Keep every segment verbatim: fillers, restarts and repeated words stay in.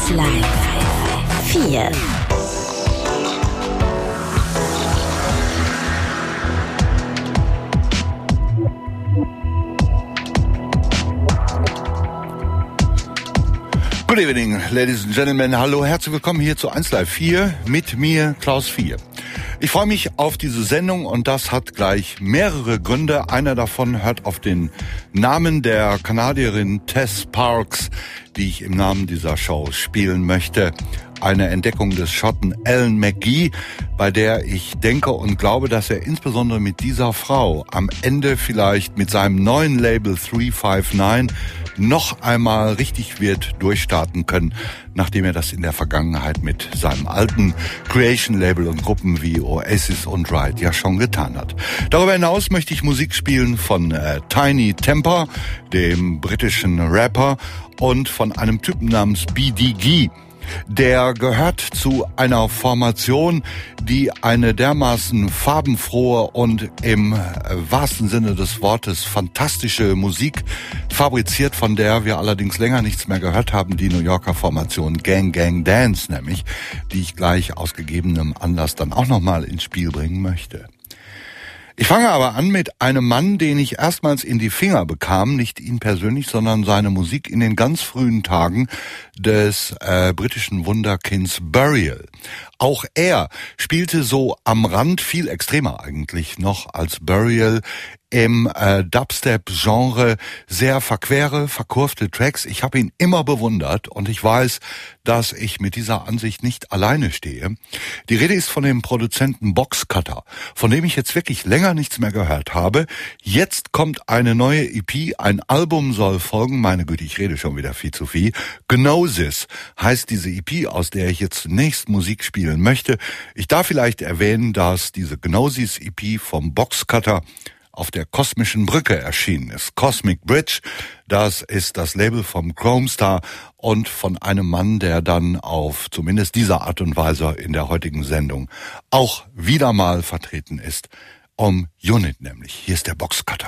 eins Live vier. Good evening, ladies and gentlemen. Hallo, herzlich willkommen hier zu eins Live vier mit mir, Klaus vier. Ich freue mich auf diese Sendung und das hat gleich mehrere Gründe. Einer davon hört auf den Namen der Kanadierin Tess Sparks, die ich im Namen dieser Show spielen möchte. Eine Entdeckung des Schotten Alan McGee, bei der ich denke und glaube, dass er insbesondere mit dieser Frau am Ende vielleicht mit seinem neuen Label drei fünf neun noch einmal richtig wird durchstarten können, nachdem er das in der Vergangenheit mit seinem alten Creation-Label und Gruppen wie Oasis und Ride ja schon getan hat. Darüber hinaus möchte ich Musik spielen von äh, Tiny Temper, dem britischen Rapper, und von einem Typen namens B D G. Der gehört zu einer Formation, die eine dermaßen farbenfrohe und im wahrsten Sinne des Wortes fantastische Musik fabriziert, von der wir allerdings länger nichts mehr gehört haben, die New Yorker Formation Gang Gang Dance nämlich, die ich gleich aus gegebenem Anlass dann auch nochmal ins Spiel bringen möchte. Ich fange aber an mit einem Mann, den ich erstmals in die Finger bekam, nicht ihn persönlich, sondern seine Musik in den ganz frühen Tagen des äh, britischen Wunderkinds Burial. Auch er spielte so am Rand, viel extremer eigentlich noch als Burial, im äh, Dubstep-Genre sehr verquere, verkurfte Tracks. Ich habe ihn immer bewundert und ich weiß, dass ich mit dieser Ansicht nicht alleine stehe. Die Rede ist von dem Produzenten Boxcutter, von dem ich jetzt wirklich länger nichts mehr gehört habe. Jetzt kommt eine neue E P, ein Album soll folgen. Meine Güte, ich rede schon wieder viel zu viel. Gnosis heißt diese E P, aus der ich jetzt zunächst Musik spielen möchte. Ich darf vielleicht erwähnen, dass diese Gnosis-E P vom Boxcutter auf der Kosmischen Brücke erschienen ist. Cosmic Bridge, das ist das Label vom Chromestar und von einem Mann, der dann auf zumindest diese Art und Weise in der heutigen Sendung auch wieder mal vertreten ist. Um Unit nämlich. Hier ist der Boxcutter.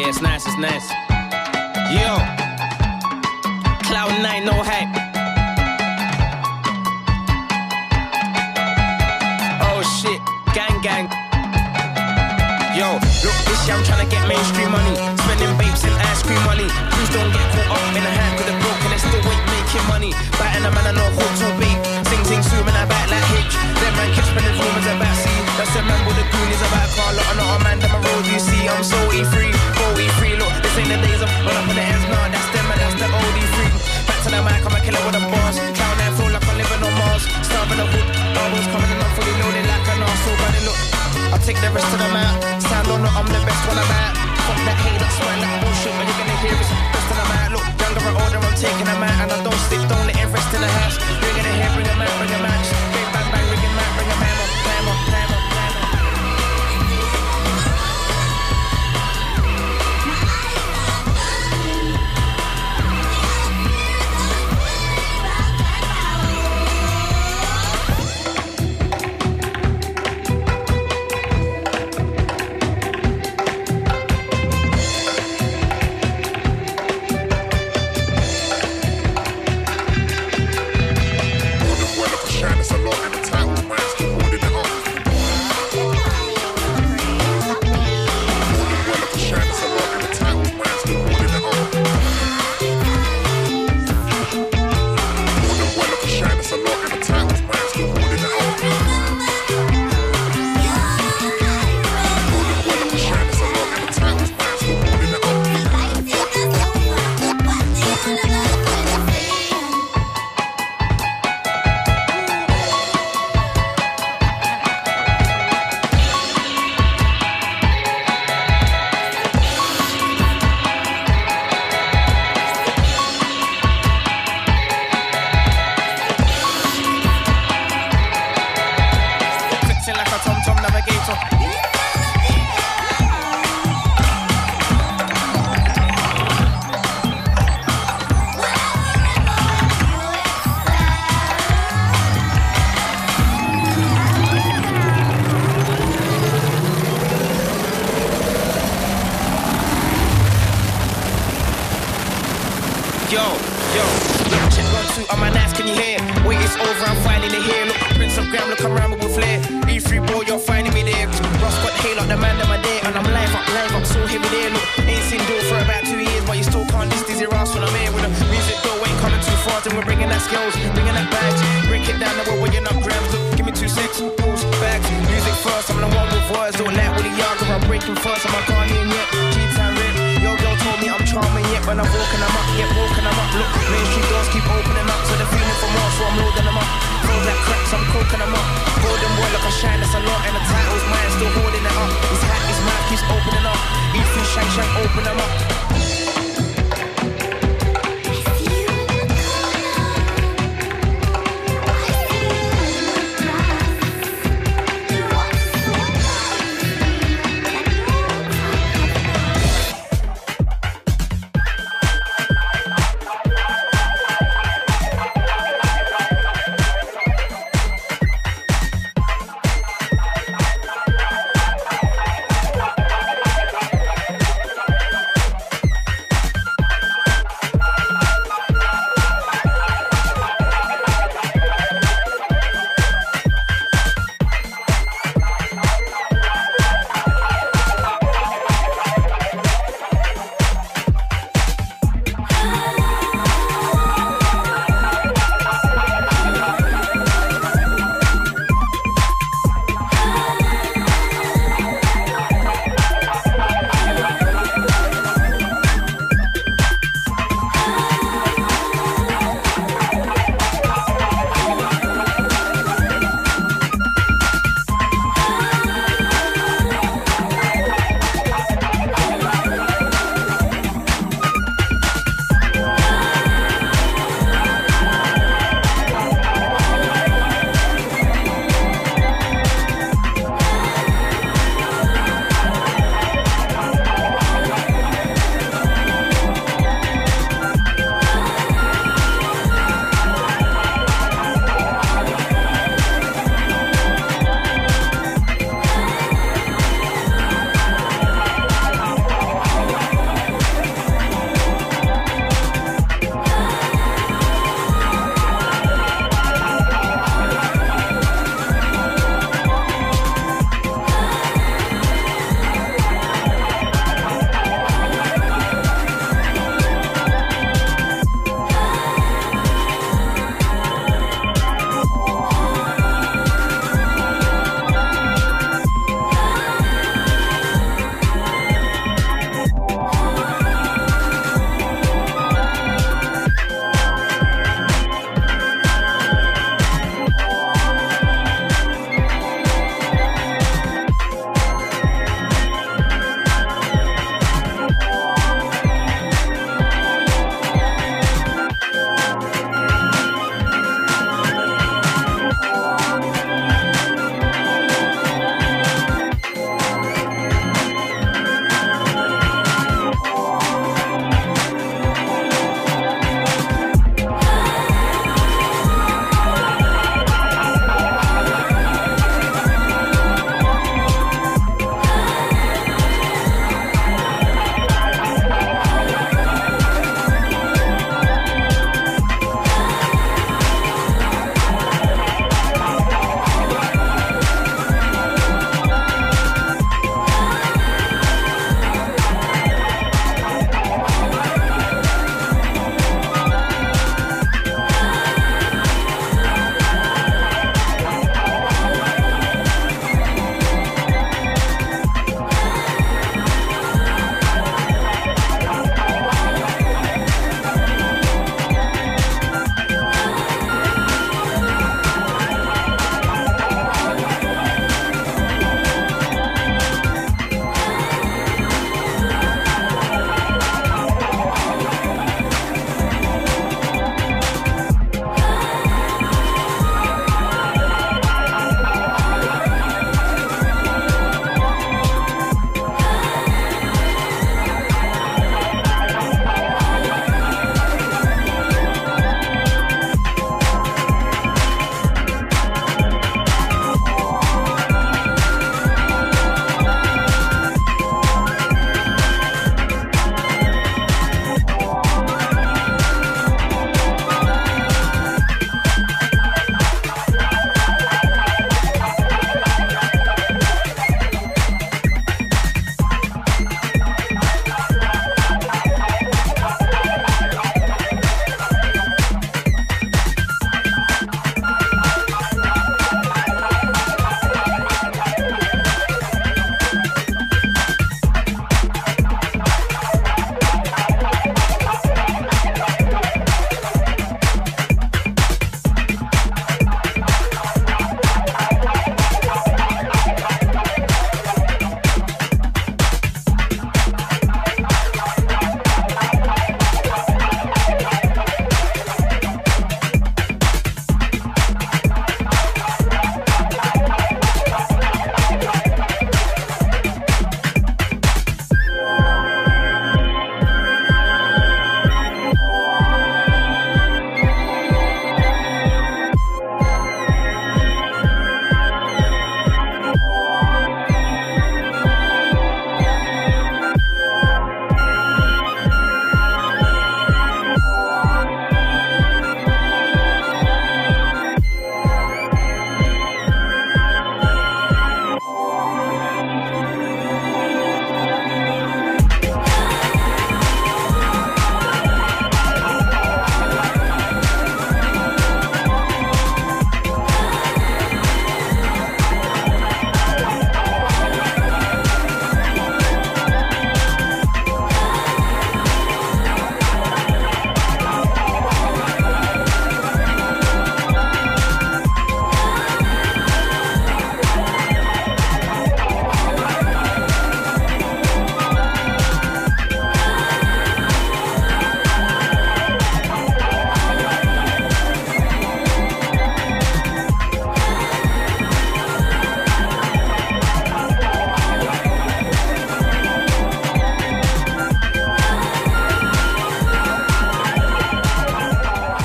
Yeah, it's nice, it's nice. Yo, Cloud nine, no hype. Oh shit, gang gang. Yo, look, this year I'm tryna get mainstream money. Spending babes and ice cream money. Please don't get caught up in a hand with a broke and they still ain't making money. Biting a man I know hooks or bait. Sing sing soon and I back like H. Them man keep spending rumors about C. That's a man with the goonies about a car. Lot of not a man down my road you see. I'm so E free, oh E free. Look, this ain't the days of run up on the ends. Nah, that's them and that's the old E free. Back to the mic, I'm a killer with a boss. Clown nine feel like I'm living on Mars. Starving a hood, bubbles coming in, I'm fully loaded like an arsehole. But look, I'll take the rest of them out. Sound on it, I'm the best when I'm out. Fuck that hate, that's smile like bullshit. When you're gonna hear it's best when I'm out. Look, younger or older, I'm taking them out. And I don't stick, don't let it rest in the house. You're gonna hear, bring them out, bring them out. Big bang bang, ring them out, bring them out. Climb up, climb up, climb up.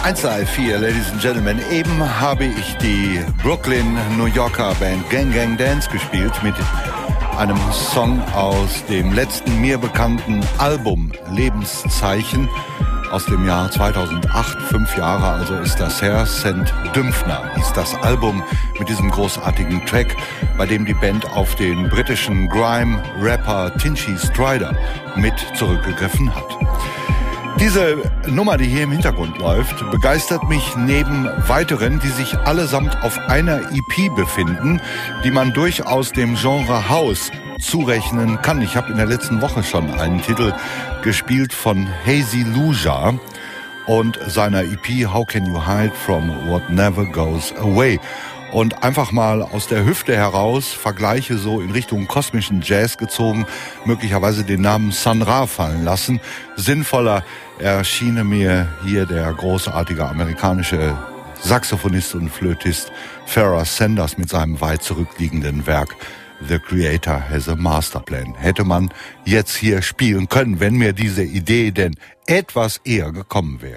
eins Live vier, Ladies and Gentlemen. Eben habe ich die Brooklyn, New Yorker Band Gang Gang Dance gespielt mit einem Song aus dem letzten mir bekannten Album Lebenszeichen aus dem Jahr zweitausendacht. Fünf Jahre also ist das her. Saint Dümpfner hieß das Album mit diesem großartigen Track, bei dem die Band auf den britischen Grime-Rapper Tinchy Stryder mit zurückgegriffen hat. Diese Nummer, die hier im Hintergrund läuft, begeistert mich neben weiteren, die sich allesamt auf einer E P befinden, die man durchaus dem Genre House zurechnen kann. Ich habe in der letzten Woche schon einen Titel gespielt von Hazy Luja und seiner E P How Can You Hide From What Never Goes Away. Und einfach mal aus der Hüfte heraus Vergleiche so in Richtung kosmischen Jazz gezogen, möglicherweise den Namen Sun Ra fallen lassen. Sinnvoller erschiene mir hier der großartige amerikanische Saxophonist und Flötist Farrah Sanders mit seinem weit zurückliegenden Werk The Creator Has a Masterplan. Hätte man jetzt hier spielen können, wenn mir diese Idee denn etwas eher gekommen wäre.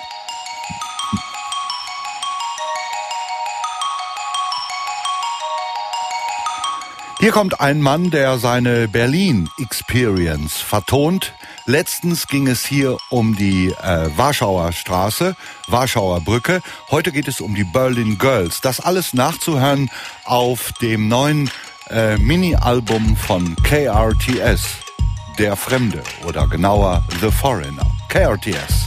Hier kommt ein Mann, der seine Berlin-Experience vertont. Letztens ging es hier um die äh, Warschauer Straße, Warschauer Brücke. Heute geht es um die Berlin Girls. Das alles nachzuhören auf dem neuen äh, Mini-Album von K R T S, Der Fremde oder genauer The Foreigner. K R T S.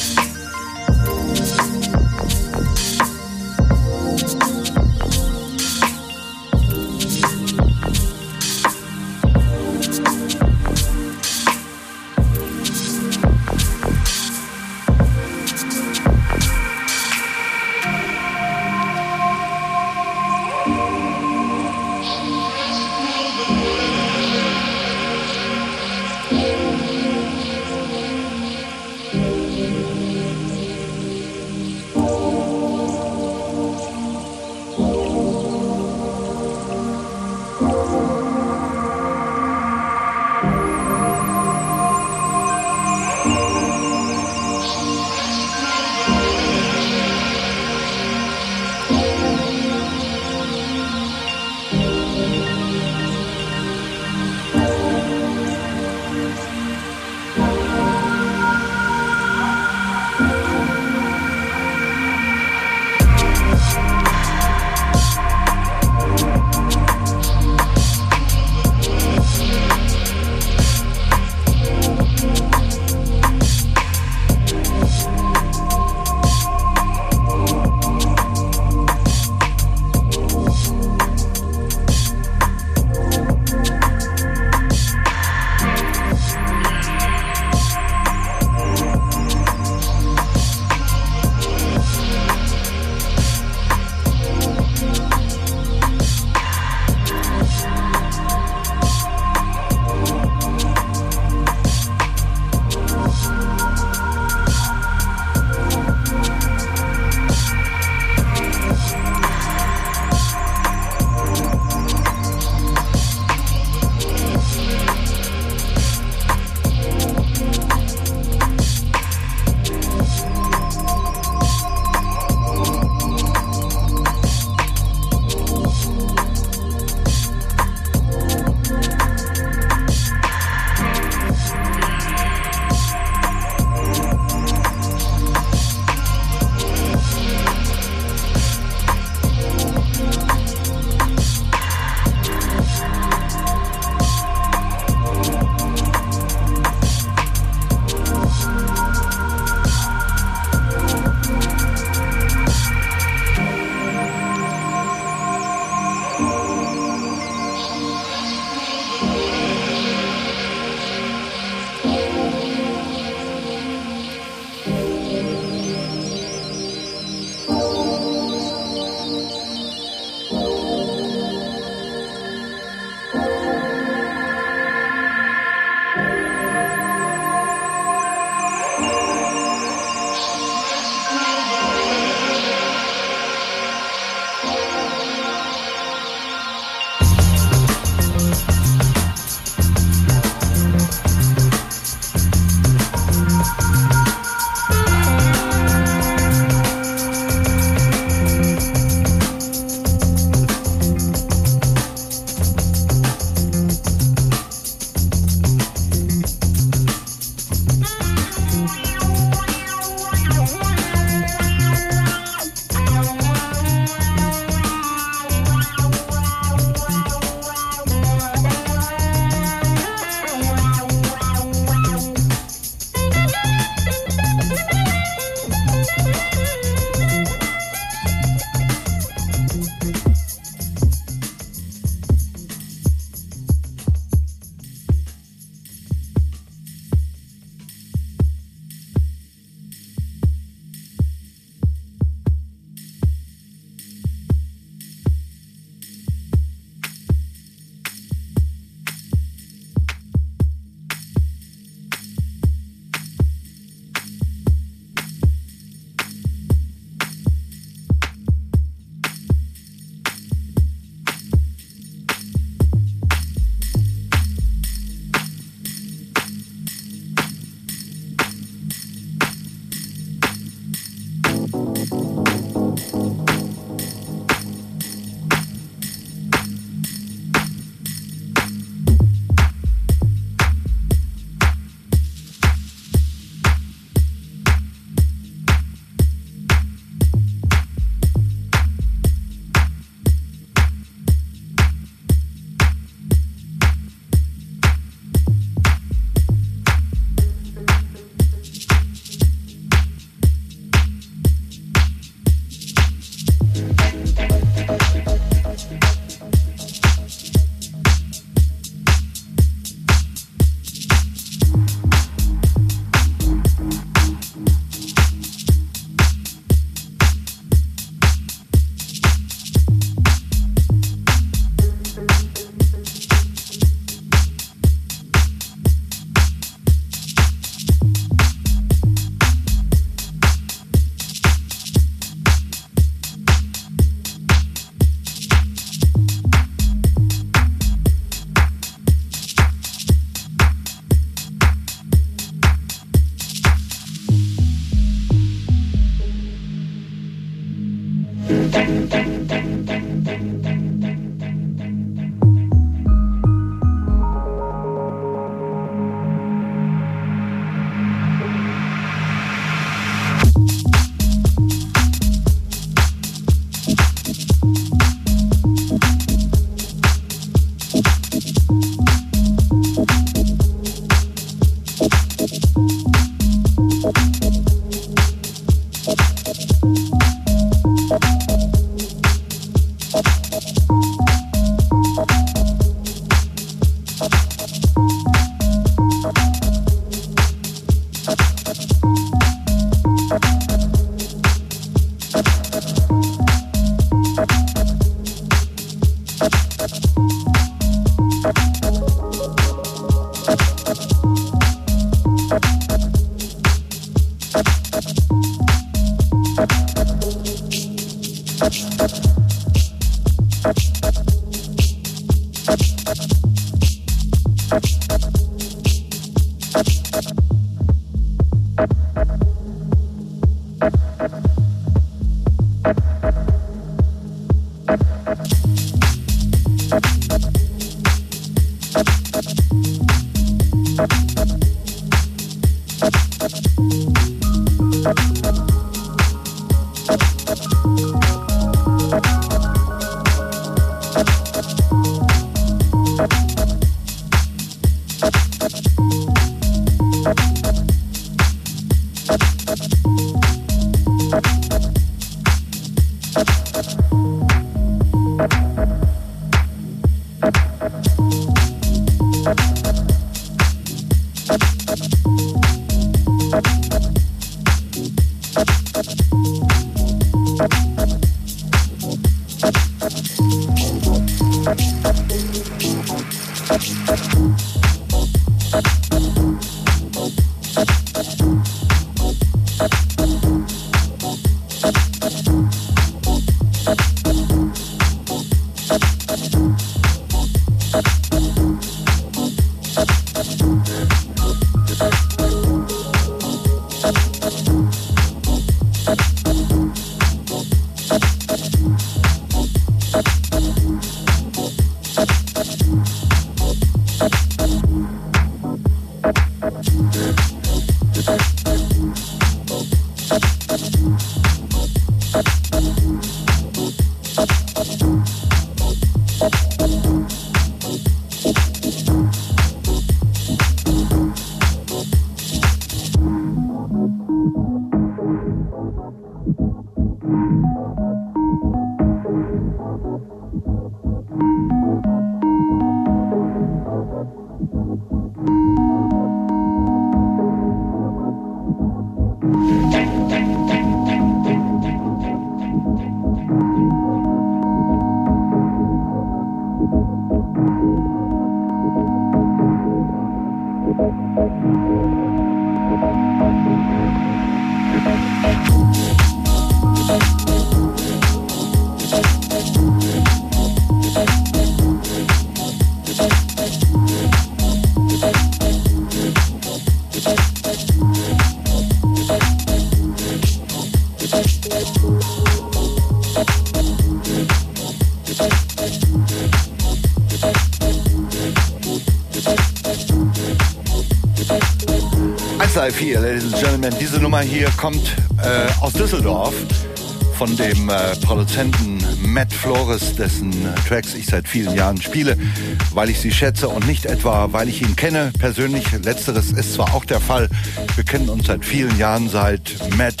vier, Ladies and Gentlemen, diese Nummer hier kommt äh, aus Düsseldorf von dem äh, Produzenten Matt Flores, dessen Tracks ich seit vielen Jahren spiele, weil ich sie schätze und nicht etwa, weil ich ihn kenne persönlich. Letzteres ist zwar auch der Fall, wir kennen uns seit vielen Jahren, seit Matt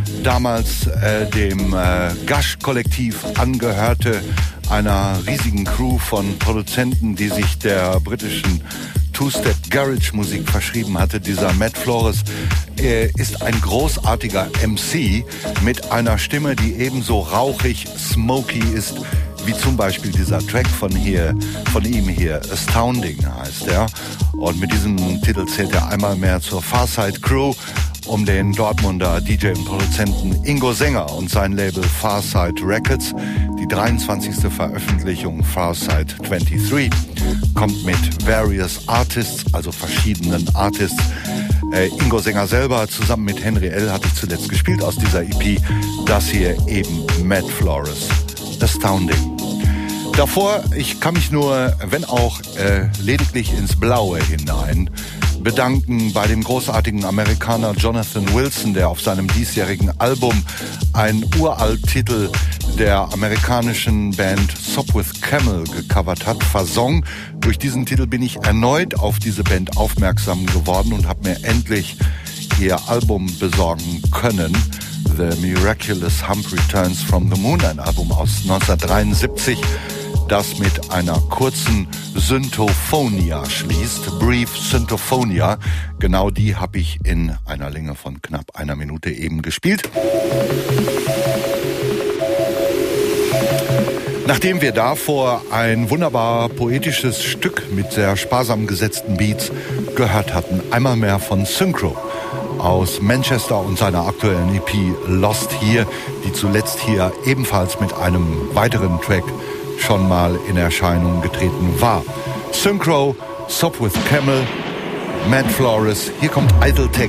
damals äh, dem äh, Gush-Kollektiv angehörte, einer riesigen Crew von Produzenten, die sich der britischen Two-Step-Garage-Musik verschrieben hatte. Dieser Matt Flores äh, ist ein großartiger M C mit einer Stimme, die ebenso rauchig, smoky ist, wie zum Beispiel dieser Track von hier, von ihm hier, Astounding heißt er. Und mit diesem Titel zählt er einmal mehr zur Farside Crew um den Dortmunder D J und Produzenten Ingo Sänger und sein Label Farside Records. Die dreiundzwanzigste Veröffentlichung Farside dreiundzwanzig kommt mit Various Artists, also verschiedenen Artists. Äh, Ingo Sänger selber zusammen mit Henry L. hatte ich zuletzt gespielt aus dieser E P. Das hier eben Matt Flores, Astounding. Davor, ich kann mich nur, wenn auch äh, lediglich ins Blaue hinein, bedanken bei dem großartigen Amerikaner Jonathan Wilson, der auf seinem diesjährigen Album einen Uralt-Titel der amerikanischen Band Sop with Camel gecovert hat, Fasong. Durch diesen Titel bin ich erneut auf diese Band aufmerksam geworden und habe mir endlich ihr Album besorgen können. The Miraculous Hump Returns from the Moon, ein Album aus neunzehnhundertdreiundsiebzig. das mit einer kurzen Syntophonia schließt. Brief Syntophonia. Genau die habe ich in einer Länge von knapp einer Minute eben gespielt. Nachdem wir davor ein wunderbar poetisches Stück mit sehr sparsam gesetzten Beats gehört hatten, einmal mehr von Synchro aus Manchester und seiner aktuellen E P Lost hier, die zuletzt hier ebenfalls mit einem weiteren Track schon mal in Erscheinung getreten war. Synchro, Sop with Camel, Matt Flores, hier kommt Idle Tech.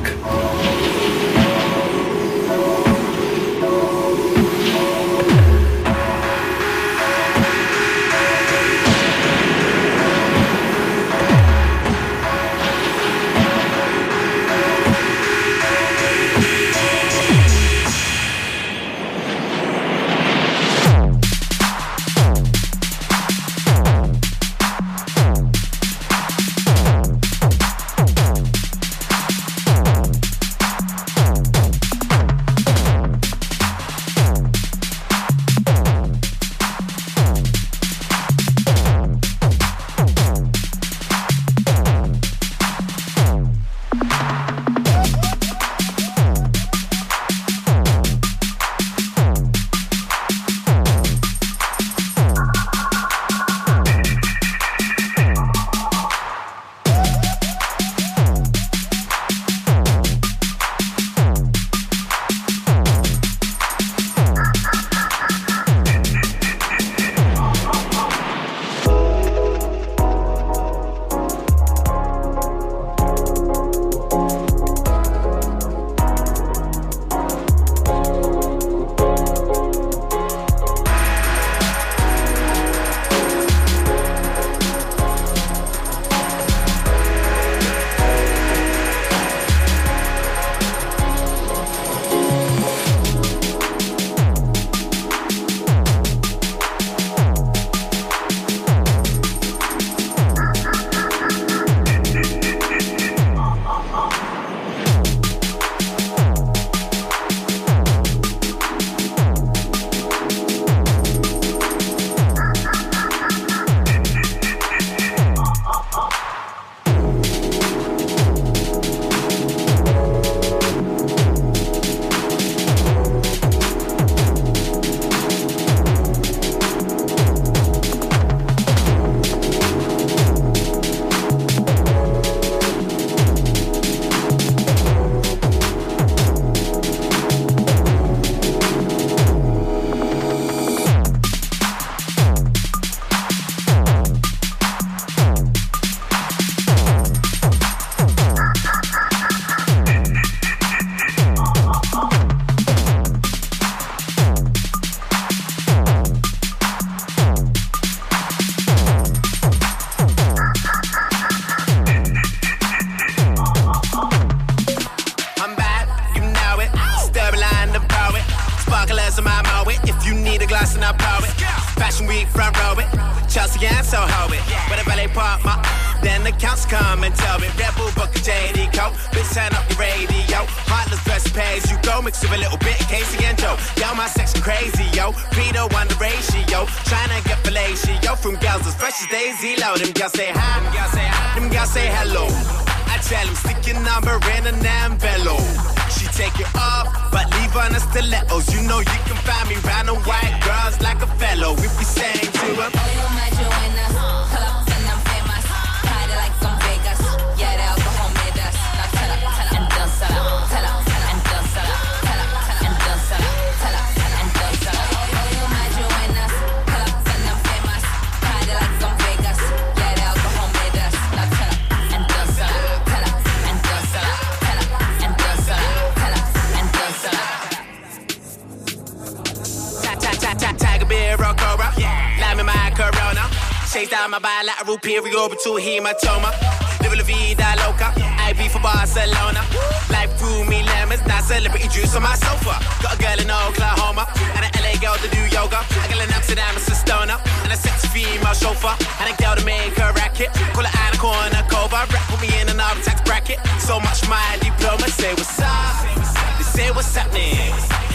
My bilateral periorbital hematoma. Live la vida loca. I be for Barcelona. Life grew me lemons. Now celebrity juice on my sofa. Got a girl in Oklahoma and an L A girl to do yoga. A girl in Amsterdam is a stoner and a sexy female chauffeur and a girl to make her racket. Call her Anna Corner Cobra. Rap with me in another tax bracket. So much my diploma. Say what's up. They say what's happening. B B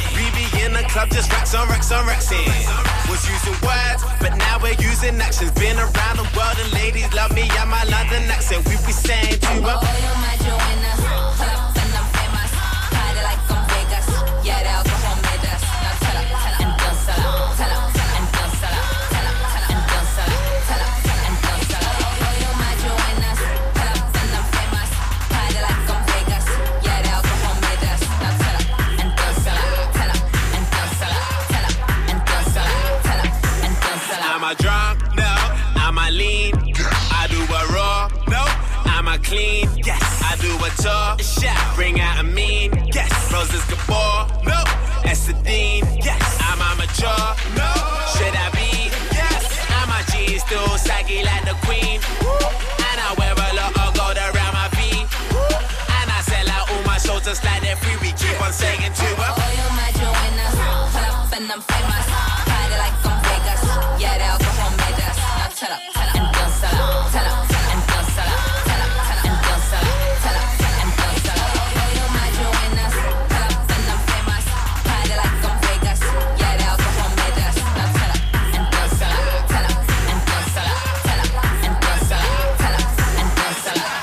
in the club, just racks on racks on racks in. Was using words, but now we're using actions. Been around the world and ladies love me and my London accent. We be saying to her, oh, you're my Joanna, pull up and I'm famous. Party like I'm Vegas, yeah, the alcohol made us. Now tell up, tell up, and don't sell up, tell up, tell up, and don't sell up, tell up, tell up, and don't sell up, tell up, tell up, and don't sell up. Oh, you're my Joanna, pull up and I'm famous. Party like I'm Vegas, yeah, the alcohol made us. Now tell up, and don't sell up, tell up, and don't sell up, tell up, and don't sell up, tell up, and don't sell up. am I drunk? No. Am I lean? I do a raw? No. Am I clean? Yes. I do a tour? Yeah. Bring out a mean? Yes. Roses Gabor? No. Essedine? Yes. Am I mature? No. Should I be? Yes. Am I jeans still saggy like the queen? Woo. And I wear a lot of gold around my feet. Woo. And I sell out all my shows just like they're free. We keep on saying to her, oh, you're my Joanna, pull up and I'm famous. Party like I'm Vegas, yeah, the alcohol made us. Now tell up, tell up, and don't sell up, tell up, tell up, and don't sell up, tell up, tell up, and don't sell up, tell up, tell up, and don't sell up. Oh, you're my Joanna, pull up and I'm famous. Party like I'm Vegas, yeah, the alcohol made us. Now tell up, and don't sell up, tell up, and don't sell up, tell up, and don't sell up, tell up, and don't sell up.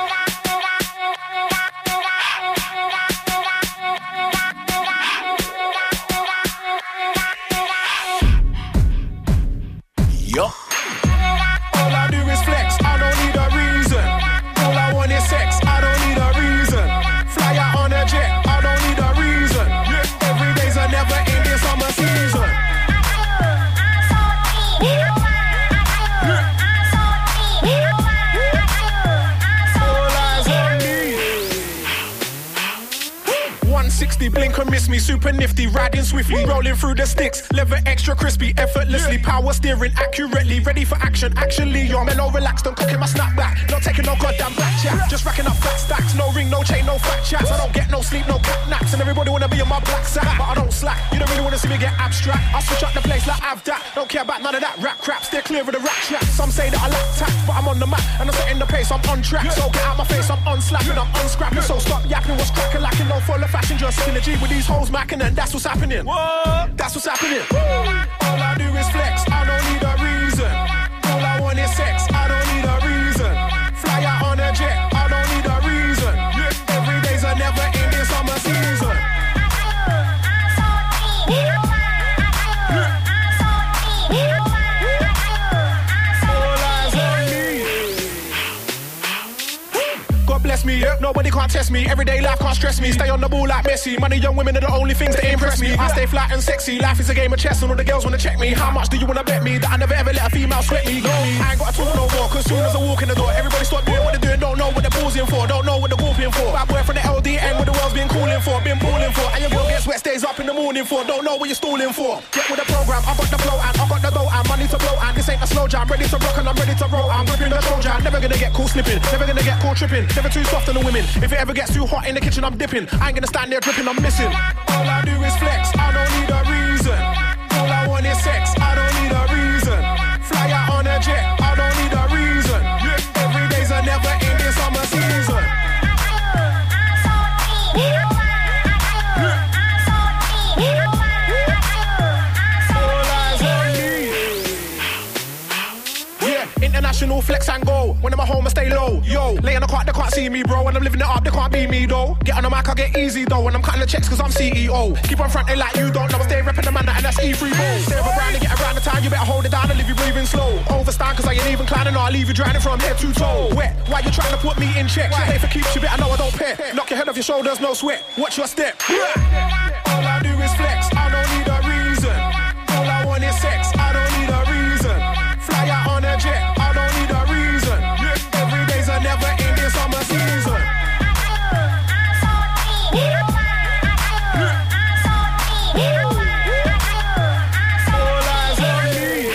yup. All I do is flex, I don't need a reason. All I want is sex, I don't need a reason. Fly out on a jet, I don't need a reason. Every day's a never ending summer season. All eyes on me. one sixty, blink and miss me, super nifty, riding swiftly, rolling through the sticks, leather extra crispy, effortlessly, power steering accurately, ready for action, actually, yo, mellow, relaxed, don't cocking my snapback, not taking no goddamn back chat, just racking up fat stacks, no ring, no chain, no fat chats, I don't get no sleep, no cat naps, and everybody wanna be on my black sack, but I don't slack, you don't really wanna see me get abstract, I switch up the place like I've that, don't care about none of that rap crap, steer clear of the rap trap, some say that I lack tact, but I'm on the map, and I'm setting the pace, I'm on track, so get out my face, I'm unslapping, I'm unscrapping, so stop yapping, what's cracking, lacking, no full of fashion, just in the G with these hoes macking, and that's what's happening. What? That's what's happening. All I do is flex, I don't need a reason. All I want is sex, I don't need a reason. Fly out on a jet, I don't need a reason. Every day's a never ending summer season. All eyes on me. God bless me, nobody can't test me. Everyday life can't stress me. Stay on the ball like Messi. Money, young women are the only things that impress me. I stay flat and sexy. Life is a game of chess, and all the girls wanna check me. How much do you wanna bet me that I never ever let a female sweat me? No, I ain't gotta talk no more. Cause soon as I walk in the door, everybody start doing what they're doing. Don't know what they're pausing for. Don't know what they're whooping for. Bad boy from the L D N, what the world's been calling for, been balling for. And your girl gets wet, stays up in the morning for. Don't know what you're stalling for. Get with the program. I got the flow and I got the dough and money to blow. And this ain't a slow jam. Ready to rock and I'm ready to roll. I'm gripping the Trojan. Never gonna get caught slipping. Never gonna get caught tripping. Never too soft on the women. If it ever gets too hot in the kitchen, I'm dipping. I ain't gonna stand there dripping, I'm missing. All I do is flex, I don't need a reason. All I want is sex, I don't need a reason. Fly out on a jet, I don't need a reason. Every day's a never ending summer season. All eyes on me. Yeah, international flex and go. When I'm at home, I stay low. Yo, lay on the cart, they can't see me, bro. When I'm living it up, they can't be me, though. Get on the mic, I get easy, though. When I'm cutting the checks, cause I'm C E O. Keep on fronting like you don't know. I stay repping the man, and that's E three Bo. Stay over around and get around the time, you better hold it down and leave you breathing slow. Overstand, cause I ain't even climbing, or I'll leave you drowning from head to toe. Wet, why you trying to put me in check? Pay for keeps, you better know I don't pay. Knock your head off your shoulders, no sweat. Watch your step. All I do is flex, I don't need a reason. All I want is sex, I don't need a reason. Fly out on a jet, I don't need a reason. Every day's a never ending summer season. All eyes on me.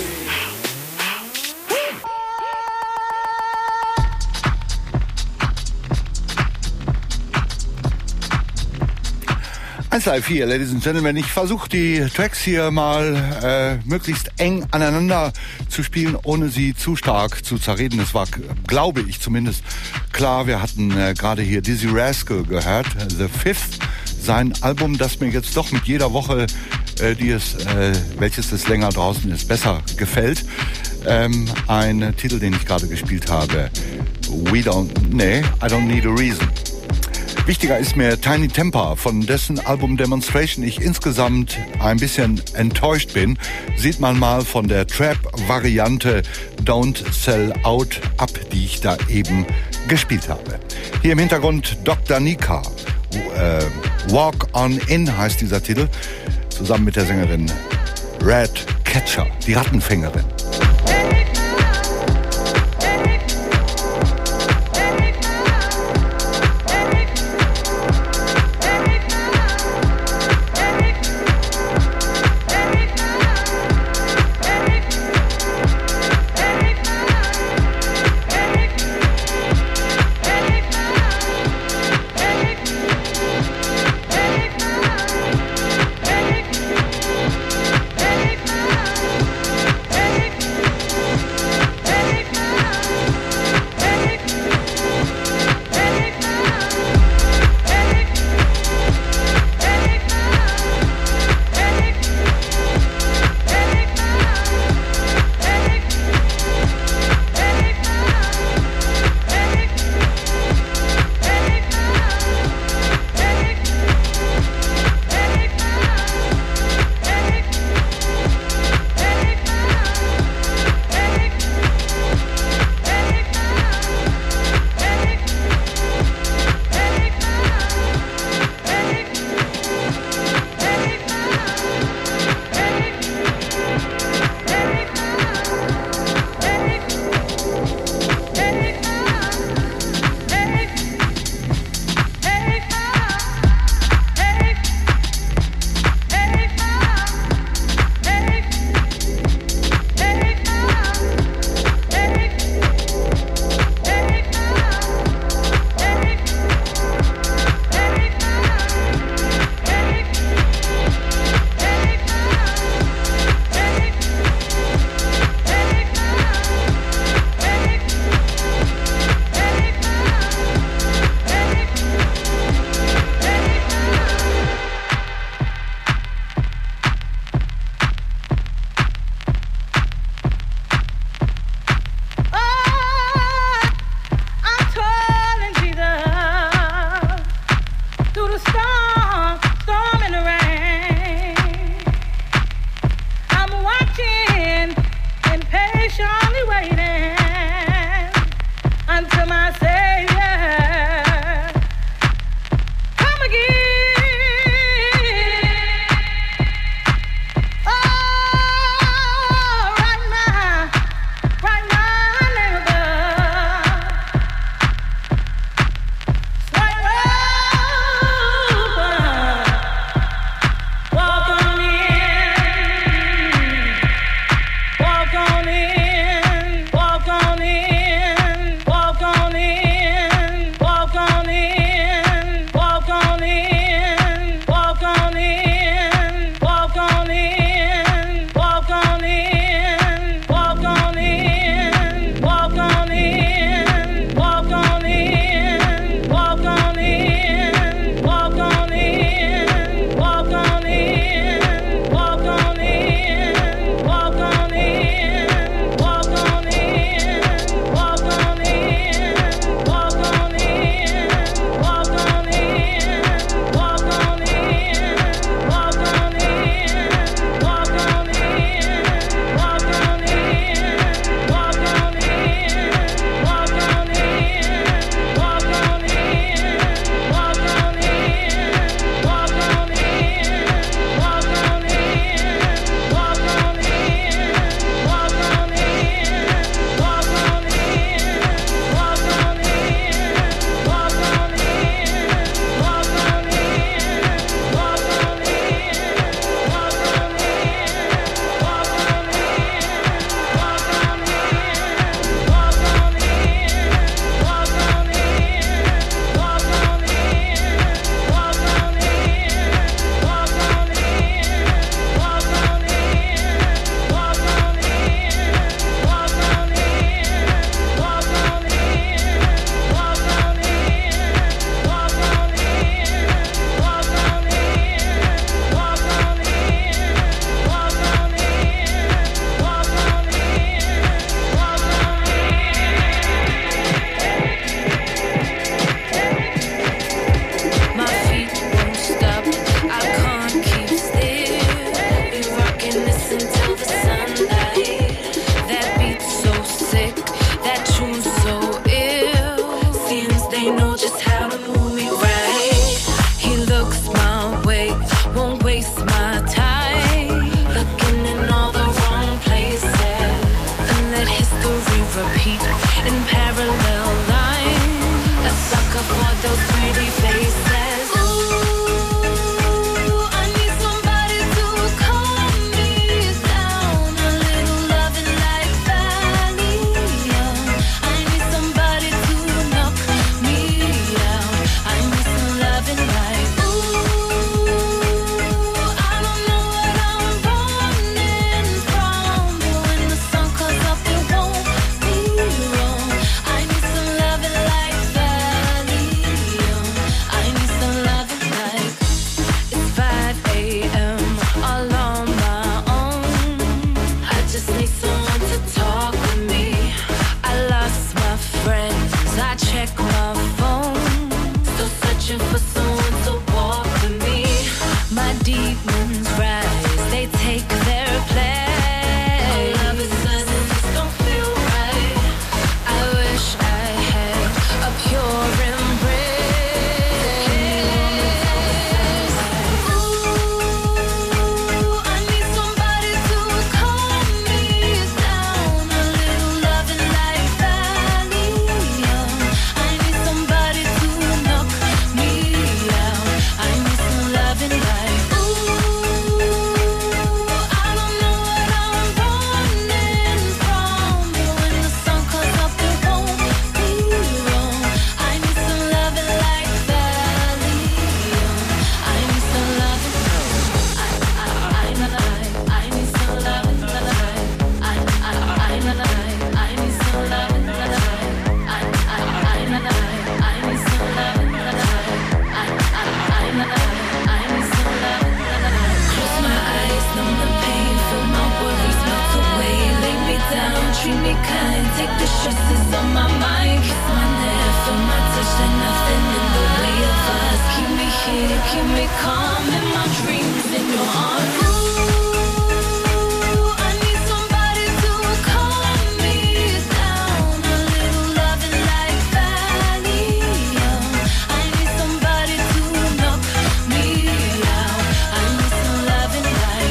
eins Live vier, Ladies and Gentlemen. Ich versuche die Tracks hier mal äh, möglichst eng aneinander zu spielen, ohne sie zu stark zu zerreden. Es war, glaube ich zumindest, klar. Wir hatten äh, gerade hier Dizzy Rascal gehört, The Fifth sein Album, das mir jetzt doch mit jeder Woche, äh, die es, äh, welches es länger draußen ist, besser gefällt. Ähm, ein Titel, den ich gerade gespielt habe. We don't, nee, I don't need a reason. Wichtiger ist mir Tiny Temper, von dessen Album Demonstration ich insgesamt ein bisschen enttäuscht bin. Sieht man mal von der Trap-Variante Don't Sell Out ab, die ich da eben gespielt habe. Hier im Hintergrund Doktor Nika. Äh, Walk On In heißt dieser Titel, zusammen mit der Sängerin Red Catcher, die Rattenfängerin. Hey! me calm in my dreams in your arms. Ooh, I need somebody to calm me down. A little loving like Valium. I need somebody to knock me out. I need some loving like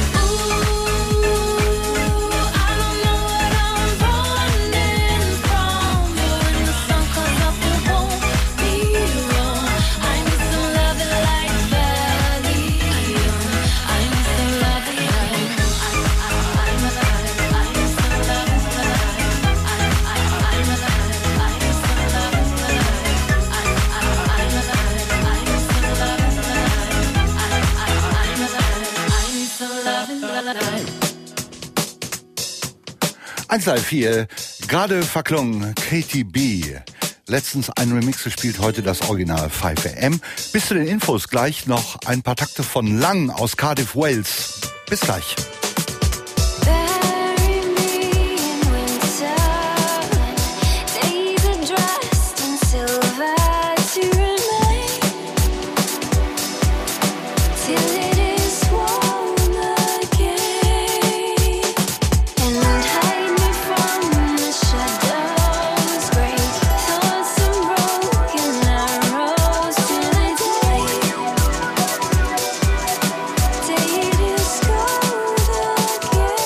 ooh. I don't know what I'm running from, but when the sun comes up, it won't be wrong. I need some loving like Valium. I need some loving like I'm alive. I need some loving like I'm alive. I need some loving like I'm alive. I need some loving like I'm alive. I need some loving like. eins Live vier, gerade verklungen, Katy B. Letztens ein Remix gespielt, heute das Original fünf A M. Bis zu den Infos gleich noch ein paar Takte von Lang aus Cardiff, Wales. Bis gleich. Bury me in winter. Days are dressed in silver to remain till it is warm again. And hide me from the shadows, great thoughts and broken arrows till the day, day it is cold again.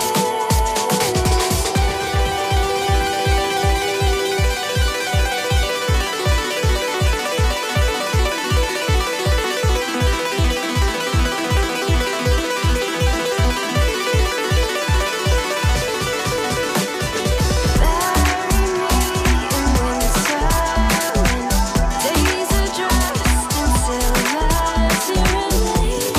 Bury me in winter when days are dressed in silver to remain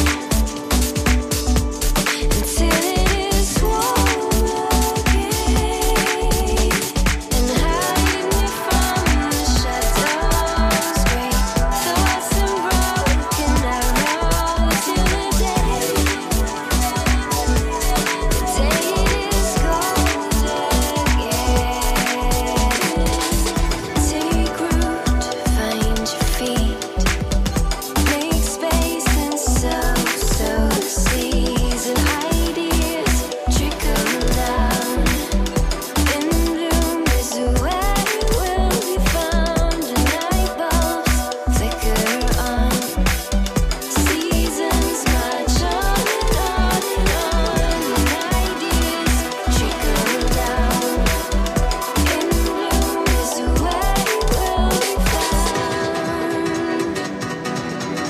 until it is warm again. And hide me from the shadows, great thoughts and broken arrows till the day, the day it is cold again. Take root, find your feet, make space and sow, sow the seeds of ideas, trickle down. In bloom is where it will be found. And light bulbs flicker on, seasons march on and on and on. And ideas trickle down. In bloom is where it will be found.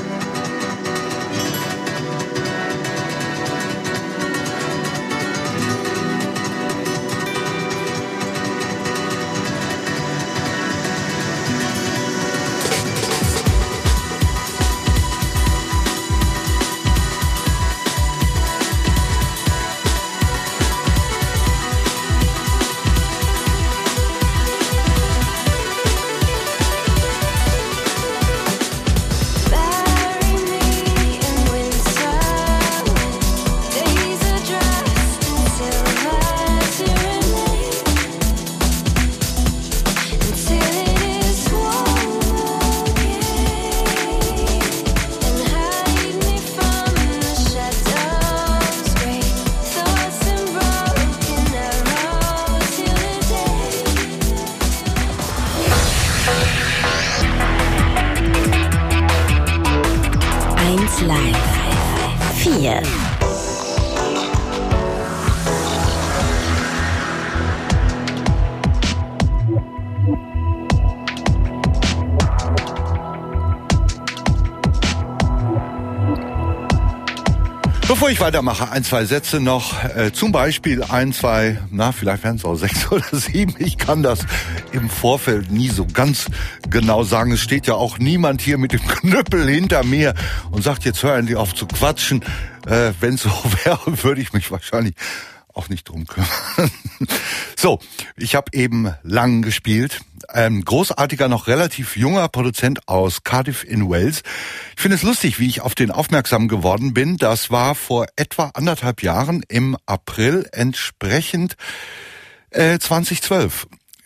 Bury me in winter when days are dressed in silver to remain until it is warm again. And hide me from the shadows, great thoughts and broken arrows till the day. eins Live vier. Bevor ich weitermache, ein, zwei Sätze noch. Äh, zum Beispiel ein, zwei, na, vielleicht werden es auch sechs oder sieben. Ich kann das im Vorfeld nie so ganz genau sagen. Es steht ja auch niemand hier mit dem Knüppel hinter mir und sagt, jetzt hören die auf zu quatschen. Äh, wenn es so wäre, würde ich mich wahrscheinlich auch nicht drum kümmern. So, ich habe eben Lang gespielt. Ein großartiger, noch relativ junger Produzent aus Cardiff in Wales. Ich finde es lustig, wie ich auf den aufmerksam geworden bin. Das war vor etwa anderthalb Jahren im April, entsprechend äh, zwanzig zwölf.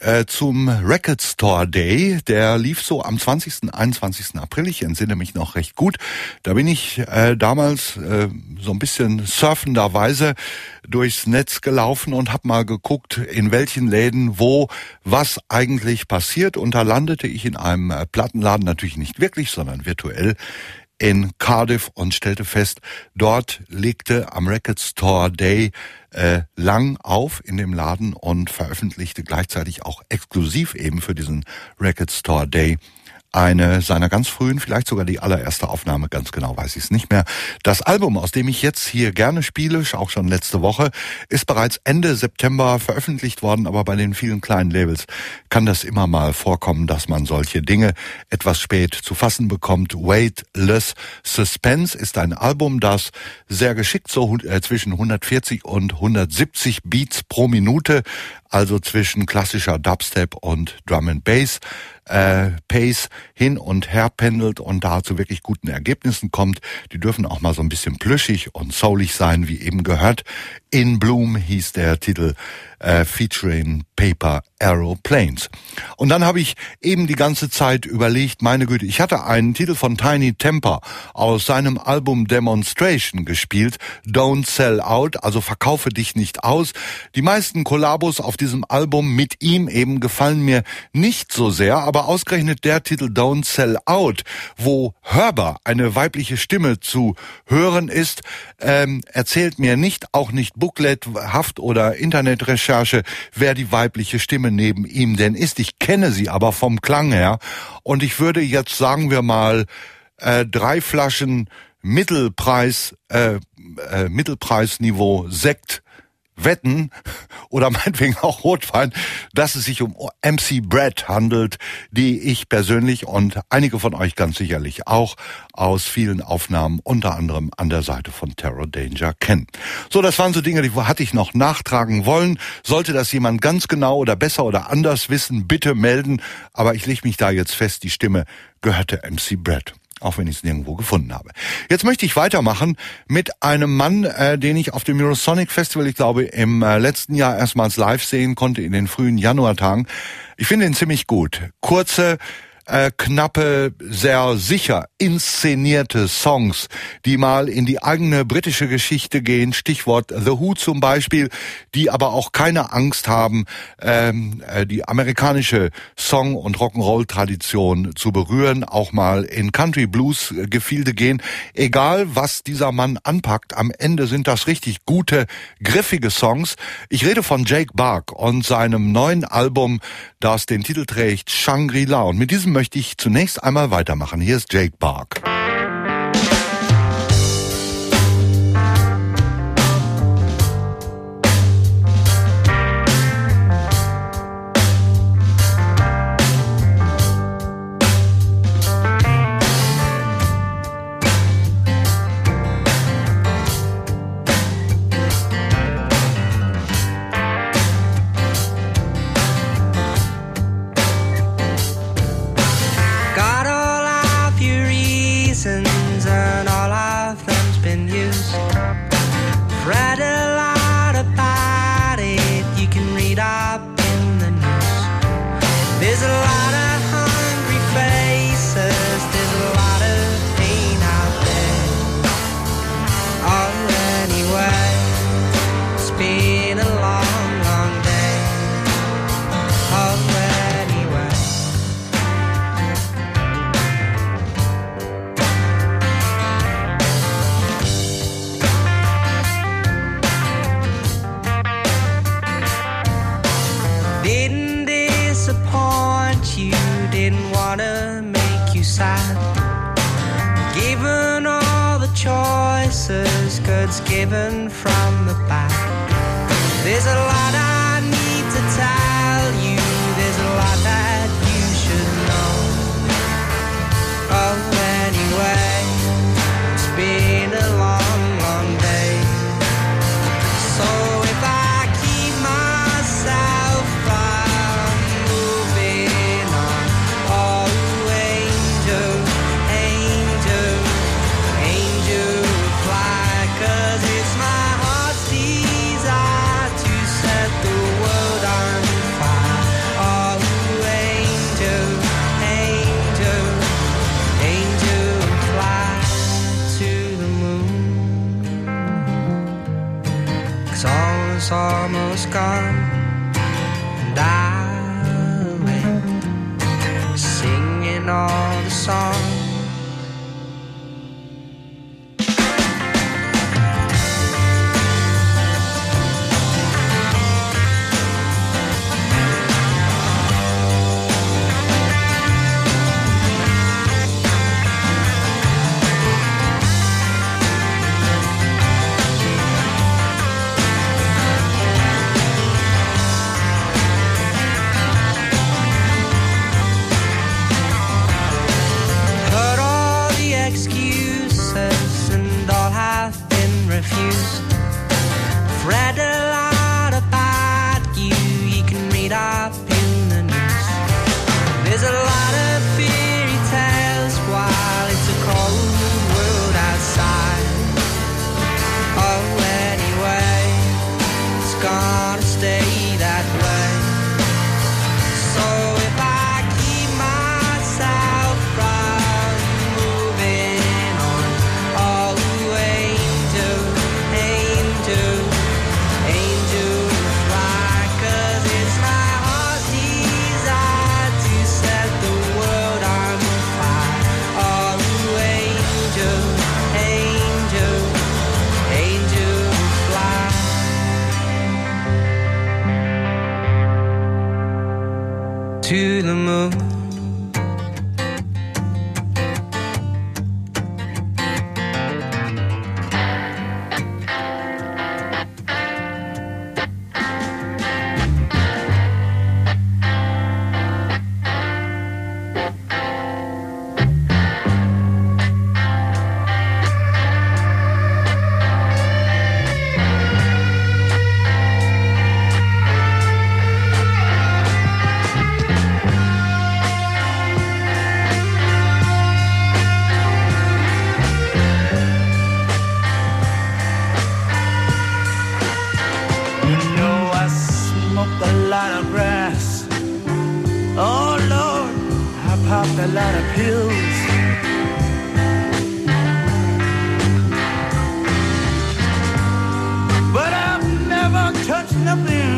äh, zum Record Store Day. Der lief so am zwanzigsten, einundzwanzigsten April. Ich entsinne mich noch recht gut. Da bin ich äh, damals äh, so ein bisschen surfenderweise durchs Netz gelaufen und habe mal geguckt, in welchen Läden wo was eigentlich passiert. Und da landete ich in einem äh, Plattenladen, natürlich nicht wirklich, sondern virtuell, in Cardiff und stellte fest, dort legte am Record Store Day äh, Lang auf in dem Laden und veröffentlichte gleichzeitig auch exklusiv eben für diesen Record Store Day eine seiner ganz frühen, vielleicht sogar die allererste Aufnahme, ganz genau weiß ich es nicht mehr. Das Album, aus dem ich jetzt hier gerne spiele, auch schon letzte Woche, ist bereits Ende September veröffentlicht worden, aber bei den vielen kleinen Labels kann das immer mal vorkommen, dass man solche Dinge etwas spät zu fassen bekommt. Weightless Suspense ist ein Album, das sehr geschickt so äh, zwischen hundertvierzig und hundertsiebzig Beats pro Minute, also zwischen klassischer Dubstep und Drum and Bass, Äh, Pace hin und her pendelt und da zu wirklich guten Ergebnissen kommt. Die dürfen auch mal so ein bisschen plüschig und soulig sein, wie eben gehört. In Bloom hieß der Titel, äh, featuring Paper Aeroplanes. Und dann habe ich eben die ganze Zeit überlegt, meine Güte, ich hatte einen Titel von Tiny Temper aus seinem Album Demonstration gespielt, Don't Sell Out, also verkaufe dich nicht aus. Die meisten Kollabos auf diesem Album mit ihm eben gefallen mir nicht so sehr, aber ausgerechnet der Titel Don't Sell Out, wo hörbar eine weibliche Stimme zu hören ist, ähm, erzählt mir nicht, auch nicht Booklethaft oder Internetrecherche, wer die weibliche Stimme neben ihm denn ist. Ich kenne sie aber vom Klang her und ich würde jetzt, sagen wir mal, äh, drei Flaschen Mittelpreis, äh, äh, Mittelpreisniveau Sekt wetten oder meinetwegen auch Rotwein, dass es sich um M C Brad handelt, die ich persönlich und einige von euch ganz sicherlich auch aus vielen Aufnahmen, unter anderem an der Seite von Terror Danger, kennen. So, das waren so Dinge, die hatte ich noch nachtragen wollen. Sollte das jemand ganz genau oder besser oder anders wissen, bitte melden. Aber ich lege mich da jetzt fest, die Stimme gehörte M C Brad, auch wenn ich es nirgendwo gefunden habe. Jetzt möchte ich weitermachen mit einem Mann, äh, den ich auf dem Eurosonic Festival, ich glaube, im äh, letzten Jahr erstmals live sehen konnte, in den frühen Januartagen. Ich finde ihn ziemlich gut. Kurze, äh, knappe, sehr sicher inszenierte Songs, die mal in die eigene britische Geschichte gehen, Stichwort The Who zum Beispiel, die aber auch keine Angst haben, ähm, äh, die amerikanische Song- und Rock'n'Roll-Tradition zu berühren, auch mal in Country-Blues-Gefilde gehen. Egal, was dieser Mann anpackt, am Ende sind das richtig gute, griffige Songs. Ich rede von Jake Bark und seinem neuen Album, das den Titel trägt, Shangri-La. Und mit diesem möchte ich zunächst einmal weitermachen. Hier ist Jake Bark. Given from the back. There's a lot I need to tell you. There's a lot that you should know. Oh, anyway, it's been a long, long day. So if I keep myself from moving on, oh, angel, angel, angel, fly. 'Cause it's my heart's desire to set the was almost gone, and I went singing all the songs. To the moon. A lot of pills. But I've never touched nothing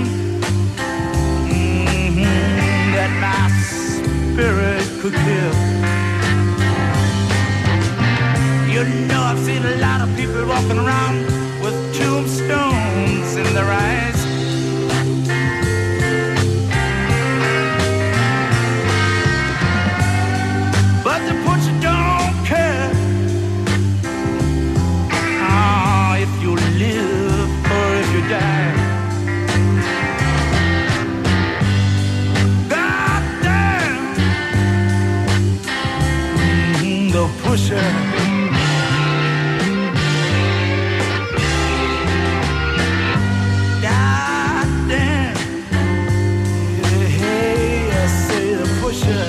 mm-hmm, that my spirit could kill. You know, I've seen a lot of people walking around with tombstones in their eyes. Pusher. God damn. Hey, hey, I say the pusher.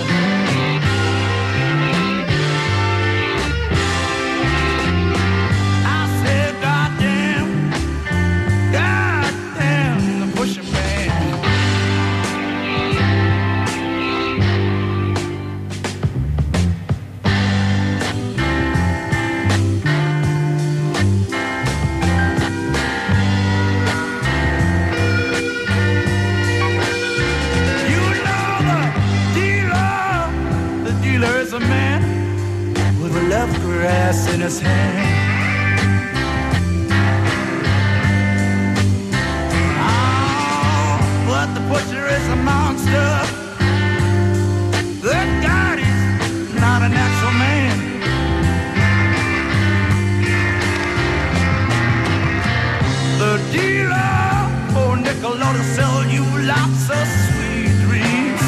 I said, God damn. God damn, the pusher man. Grass in his hand. Oh, but the butcher is a monster. That God is not a natural man. The dealer, for a nickel, ought to sell you lots of sweet dreams.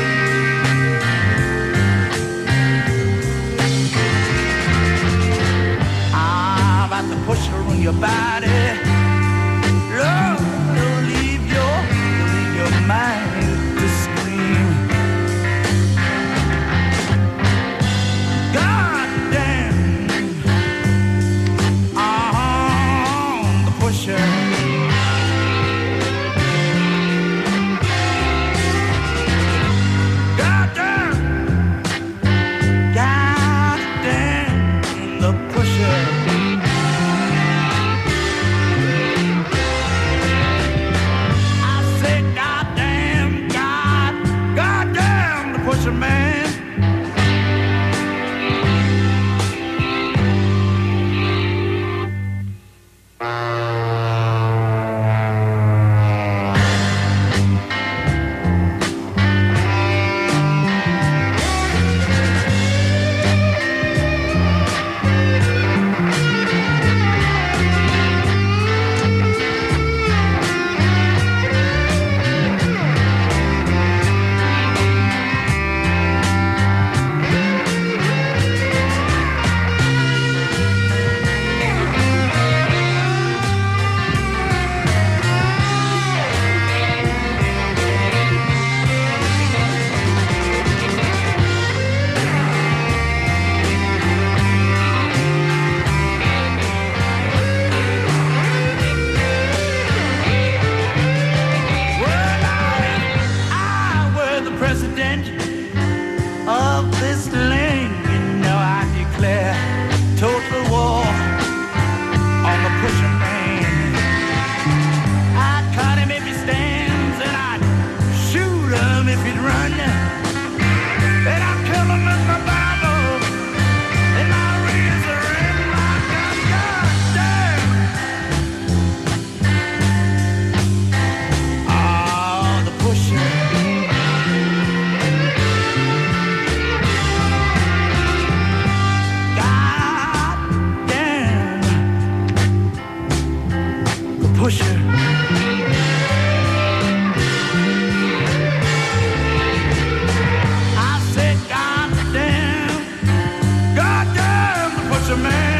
The pusher on your body, Lord, it'll leave your, leave your mind to scream. God damn, uh-huh, the pusher. God damn, God damn, the pusher. pusher. I said, God damn, God damn the pusher man.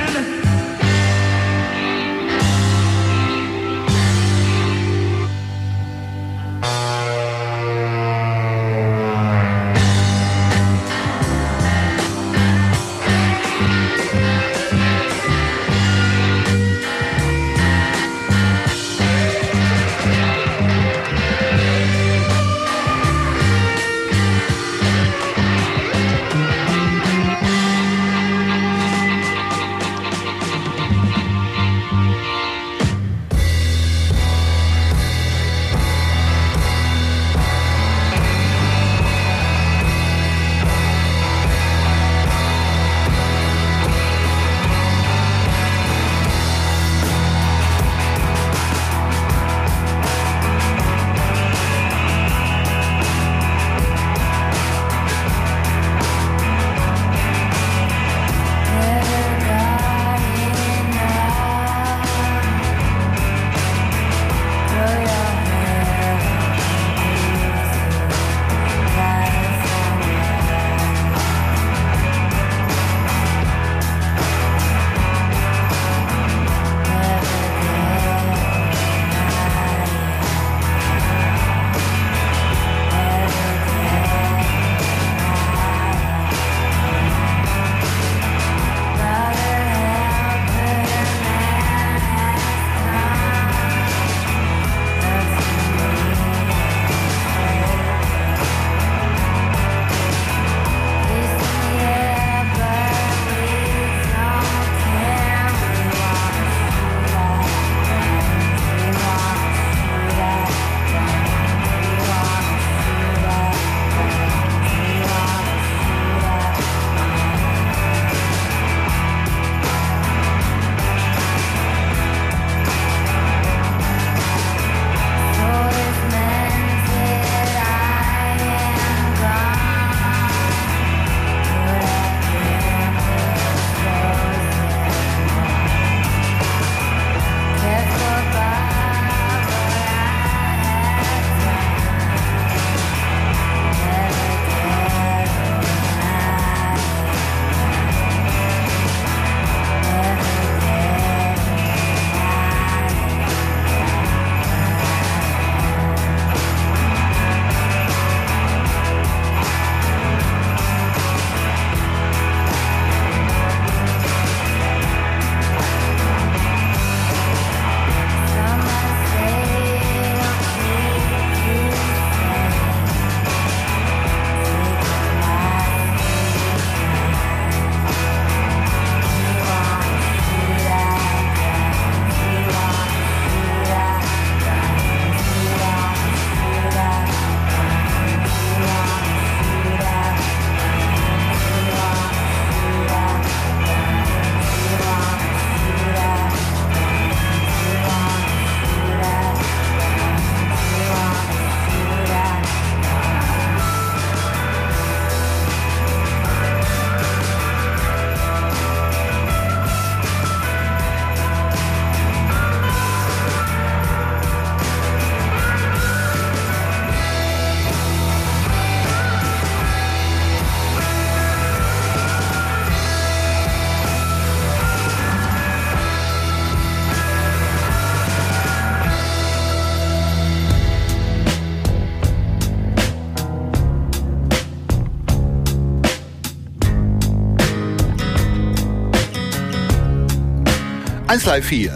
eins Live vier.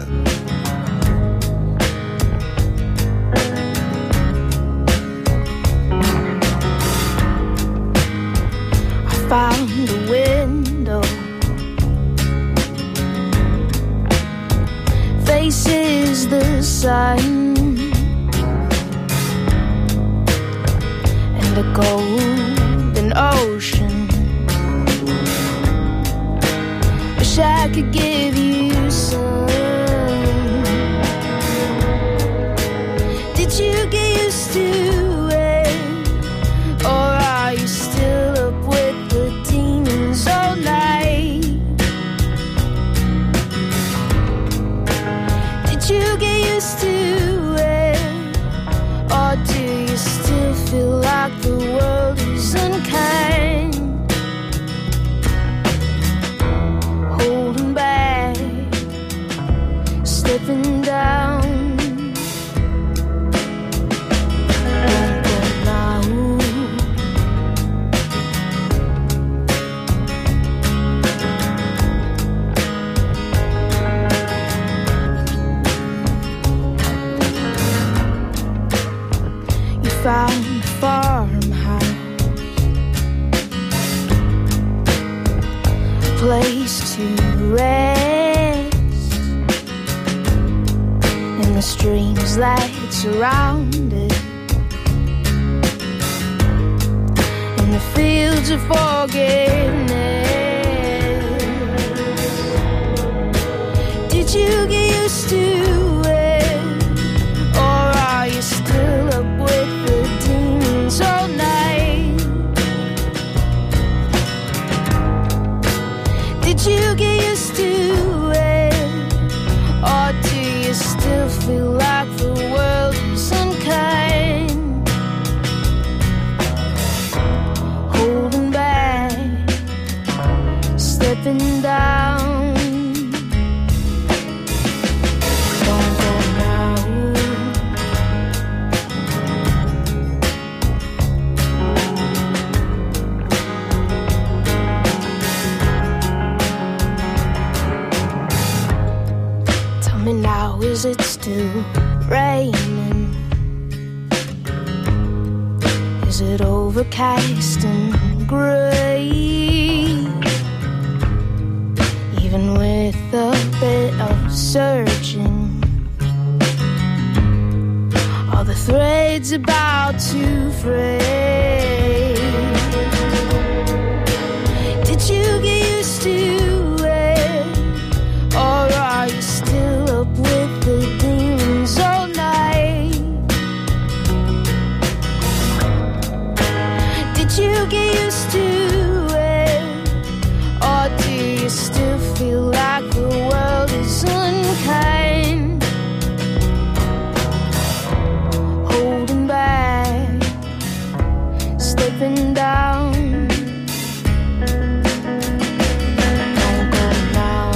I found a window faces the sun and a golden ocean. Wish I could give you some. Did you get used to it, or are you still up with the demons all night? Did you get used to slipping down. Found a farmhouse, a place to rest, and the streams that surround it, and the fields of forgiveness. Did you get used to it, or are you still up with the demons all night? Did you get used to it, or do you still feel like the world is unkind? Holding back, stepping down. Don't go now. Tell me now, is it still raining? Is it overcast and grey? Even with a bit of searching, are the threads about to fray? Did you get used to it, or are you still up with the demons all night? Did you get used to it, or do you still feel like the world is unkind? Holding back, stepping down. Don't go now.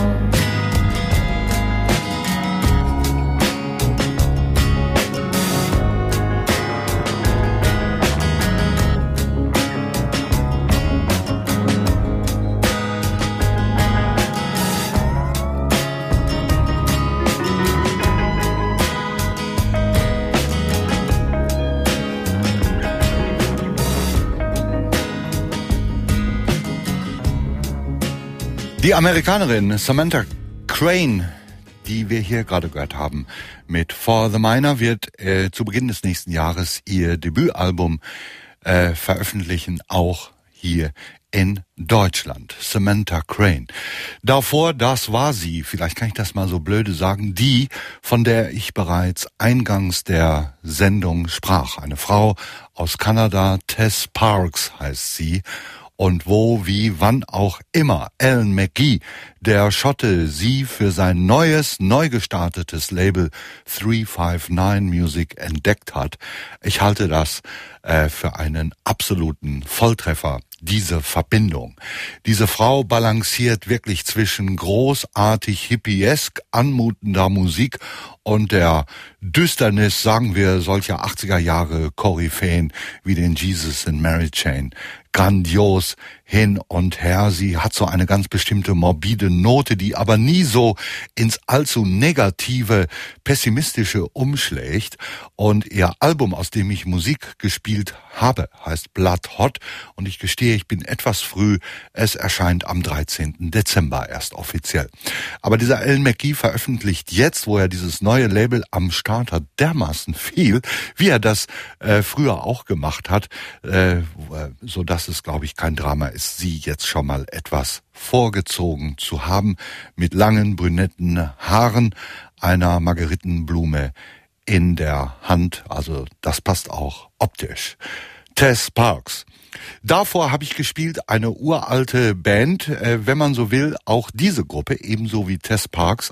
Die Amerikanerin Samantha Crain, die wir hier gerade gehört haben, mit For the Miner, wird äh, zu Beginn des nächsten Jahres ihr Debütalbum äh, veröffentlichen, auch hier in Deutschland. Samantha Crain. Davor, das war sie, vielleicht kann ich das mal so blöde sagen, die, von der ich bereits eingangs der Sendung sprach. Eine Frau aus Kanada, Tess Parks heißt sie. Und wo, wie, wann auch immer Alan McGee, der Schotte, sie für sein neues, neu gestartetes Label drei fünf neun Music entdeckt hat. Ich halte das äh, für einen absoluten Volltreffer, diese Verbindung. Diese Frau balanciert wirklich zwischen großartig hippiesk anmutender Musik und der Düsternis, sagen wir, solcher achtziger Jahre Koryphäen wie den Jesus and Mary Chain. Grandios hin und her. Sie hat so eine ganz bestimmte morbide Note, die aber nie so ins allzu negative, pessimistische umschlägt. Und ihr Album, aus dem ich Musik gespielt habe, heißt Blood Hot. Und ich gestehe, ich bin etwas früh. Es erscheint am dreizehnten Dezember erst offiziell. Aber dieser Alan McGee veröffentlicht jetzt, wo er dieses neue Label am Start hat, dermaßen viel, wie er das äh, früher auch gemacht hat, äh, so dass es, glaube ich, kein Drama ist, sie jetzt schon mal etwas vorgezogen zu haben, mit langen, brünetten Haaren, einer Margeritenblume in der Hand. Also das passt auch optisch. Tess Parks. Davor habe ich gespielt eine uralte Band, äh, wenn man so will, auch diese Gruppe, ebenso wie Tess Parks,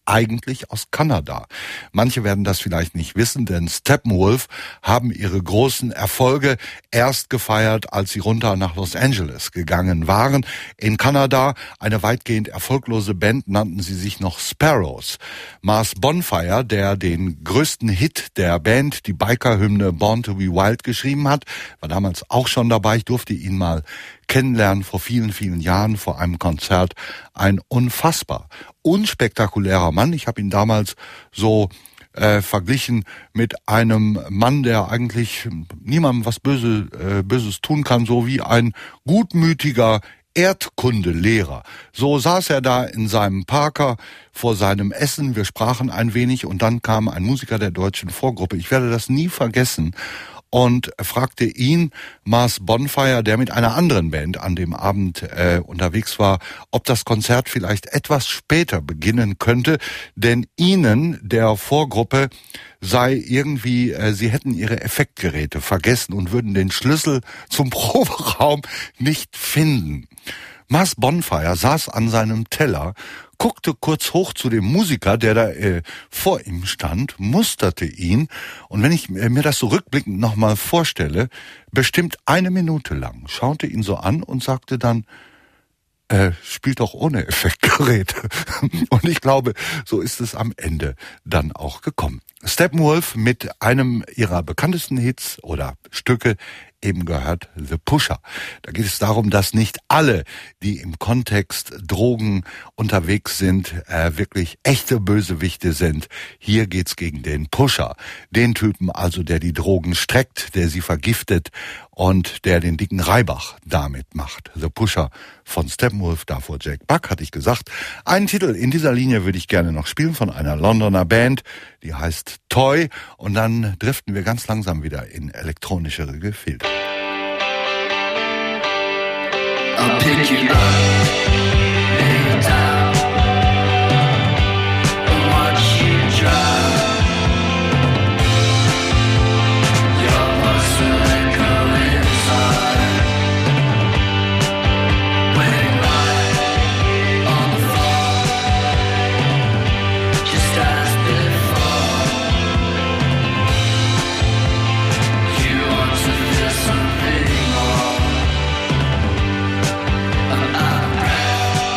eigentlich aus Kanada. Manche werden das vielleicht nicht wissen, denn Steppenwolf haben ihre großen Erfolge erst gefeiert, als sie runter nach Los Angeles gegangen waren. In Kanada, eine weitgehend erfolglose Band, nannten sie sich noch Sparrows. Mars Bonfire, der den größten Hit der Band, die Biker-Hymne Born to be Wild, geschrieben hat, war damals auch schon dabei. Ich durfte ihn mal kennenlernen vor vielen, vielen Jahren vor einem Konzert. Ein unfassbar unspektakulärer Mann. Ich habe ihn damals so äh, verglichen mit einem Mann, der eigentlich niemandem was Böse, äh, Böses tun kann, so wie ein gutmütiger Erdkundelehrer. So saß er da in seinem Parker vor seinem Essen. Wir sprachen ein wenig und dann kam ein Musiker der deutschen Vorgruppe. Ich werde das nie vergessen. Und fragte ihn, Mars Bonfire, der mit einer anderen Band an dem Abend äh, unterwegs war, ob das Konzert vielleicht etwas später beginnen könnte, denn ihnen, der Vorgruppe, sei irgendwie, äh, sie hätten ihre Effektgeräte vergessen und würden den Schlüssel zum Proberaum nicht finden. Mars Bonfire saß an seinem Teller, guckte kurz hoch zu dem Musiker, der da äh, vor ihm stand, musterte ihn und wenn ich äh, mir das so rückblickend nochmal vorstelle, bestimmt eine Minute lang, schaute ihn so an und sagte dann, äh, spielt doch ohne Effektgeräte. Und ich glaube, so ist es am Ende dann auch gekommen. Steppenwolf mit einem ihrer bekanntesten Hits oder Stücke, eben gehört The Pusher. Da geht es darum, dass nicht alle, die im Kontext Drogen unterwegs sind, äh, wirklich echte Bösewichte sind. Hier geht's gegen den Pusher. Den Typen also, der die Drogen streckt, der sie vergiftet und der den dicken Reibach damit macht. The Pusher von Steppenwolf, davor Jack Buck, hatte ich gesagt. Einen Titel in dieser Linie würde ich gerne noch spielen von einer Londoner Band, die heißt Toy, und dann driften wir ganz langsam wieder in elektronischere Gefilde. I'll pick you up, lay you down, and watch you drive. Your voice will echo inside, waiting right on the floor, just as before. You want to feel something more. I'm out of breath.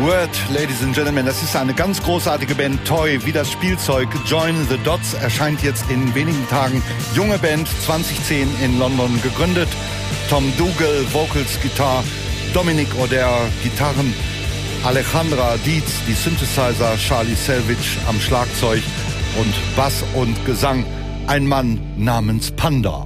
Word, Ladies and Gentlemen, das ist eine ganz großartige Band, Toy, wie das Spielzeug. Join the Dots erscheint jetzt in wenigen Tagen. Junge Band, zwanzig zehn in London gegründet. Tom Dougal, Vocals, Gitarre, Dominic Oder, Gitarren, Alejandra Dietz, die Synthesizer, Charlie Selvich am Schlagzeug und Bass und Gesang. Ein Mann namens Panda.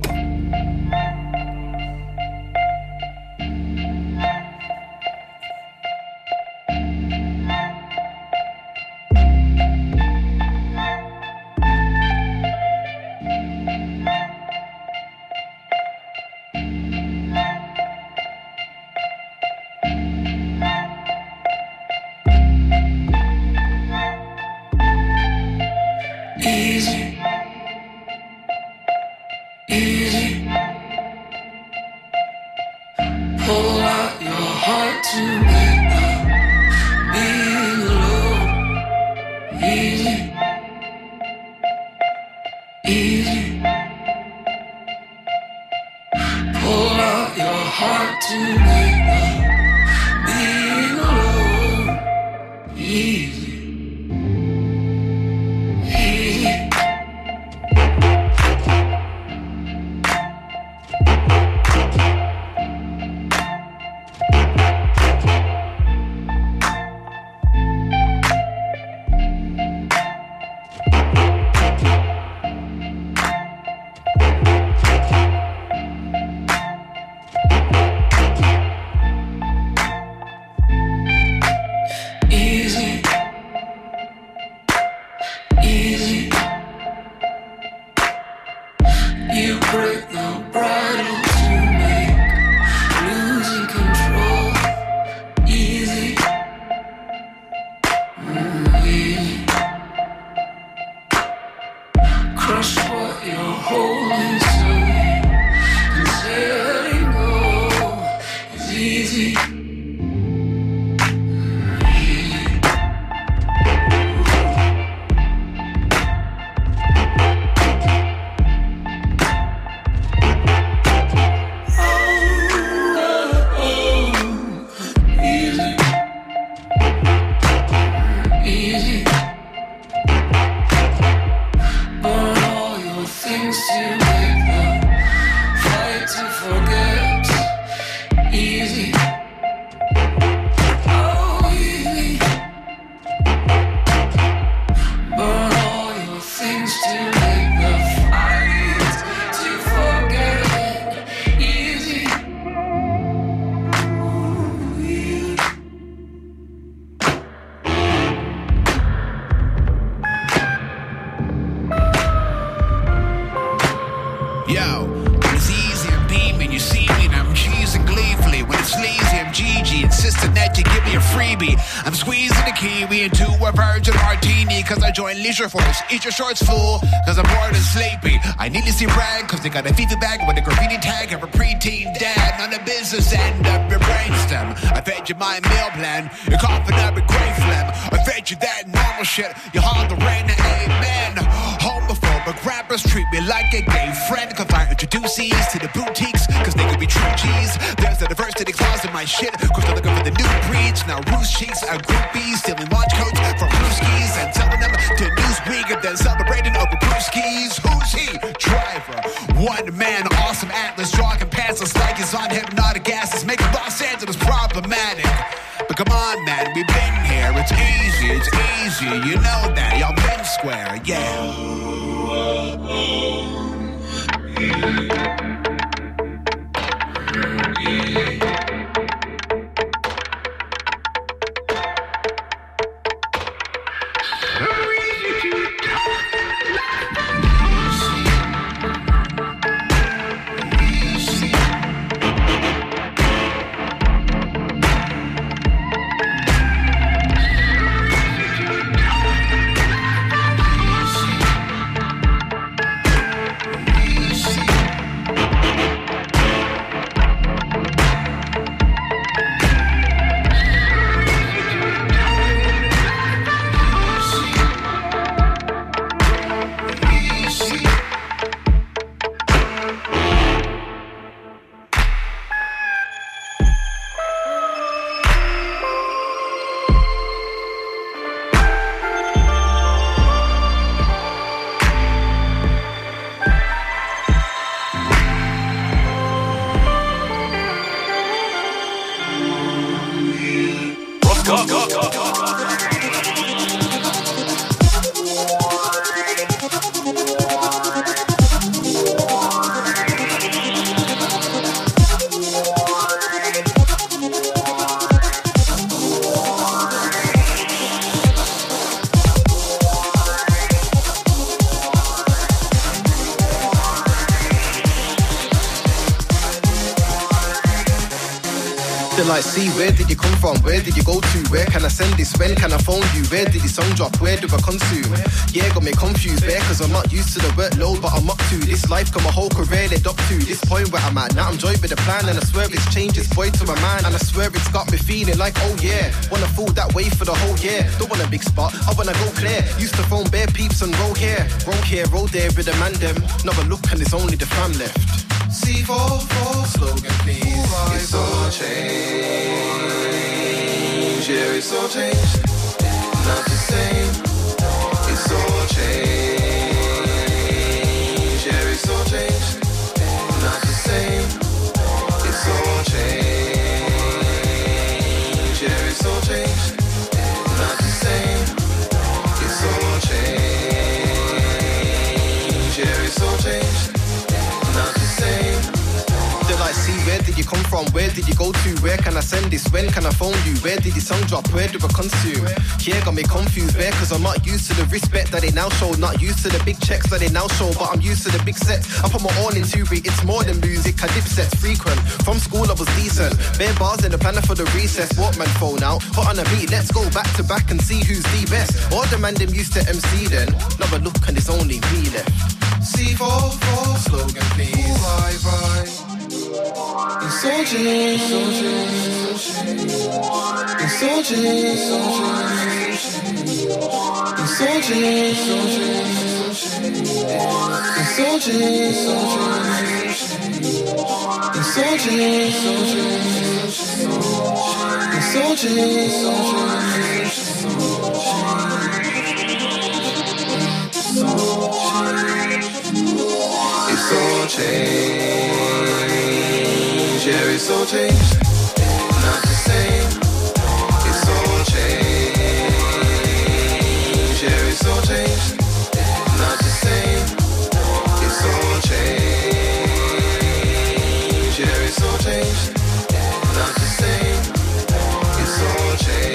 Leisure Force, eat your shorts full, cause I'm bored and sleepy. I need to see rag, cause they got a FIFA bag with a graffiti tag of a preteen dad. None of business end up your brainstem. I fed you my meal plan, you're coughing up a great phlegm. I fed you that normal shit, you haul the rain, amen. Homophobic rappers treat me like a gay friend. Cause I introduce these to the boutiques, cause they could be true G's. There's a diversity clause in my shit, cause they're looking for the new breeds. Now roost cheeks are groupies, stealing watch coats from Brewskis and selling them to Newsweek and then celebrating over Brewskis. Who's he? Driver. One man, awesome Atlas, jogging past us like he's on hypnotic gases, making Los Angeles problematic. But come on, man, we've been here. It's easy, it's easy. You know that. Y'all been square, yeah. Like, see, where did you come from? Where did you go to? Where can I send this? When can I phone you? Where did the song drop? Where do I consume? Yeah, got me confused there, cause I'm not used to the workload, but I'm up to this life, got my whole career led up to this point where I'm at. Now I'm joined with the plan, and I swear it's changed this boy to my man, and I swear it's got me feeling like, oh yeah, wanna fool that way for the whole year. Don't want a big spot, I wanna go clear. Used to phone bare peeps and roll here, roll here, roll there with the man them. Another look and it's only the fam left. C four four slogan please. It's all change, yeah, it's all changed. Not the same. It's all change, yeah, it's all changed. Not the same. It's all change, yeah, it's all changed. Not the same. It's all change, yeah, it's all changed. Not the same. They're like, see, where did you come from? Where did you go to? Where can I send this? When can I phone you? Where did the song drop? Where do I consume? Yeah, got me confused there, cause I'm not used to the respect that they now show. Not used to the big checks that they now show, but I'm used to the big sets. I put my all into it, it's more than music. I dip sets frequent. From school I was decent. Bare bars in the planner for the recess. Walkman phone out, put on a beat. Let's go back to back and see who's the best. All the man them used to M C then. Now I look and it's only me left. C four four slogan please. Bye bye. It's all changed, it's all changed, it's all changed, it's all changed, it's all changed, it's all changed, it's all changed, it's all changed, yeah, it's all changed. Not the same. It's all changed, yeah, it's all changed. Not the same. It's all changed, yeah, it's all changed. Not the same. It's all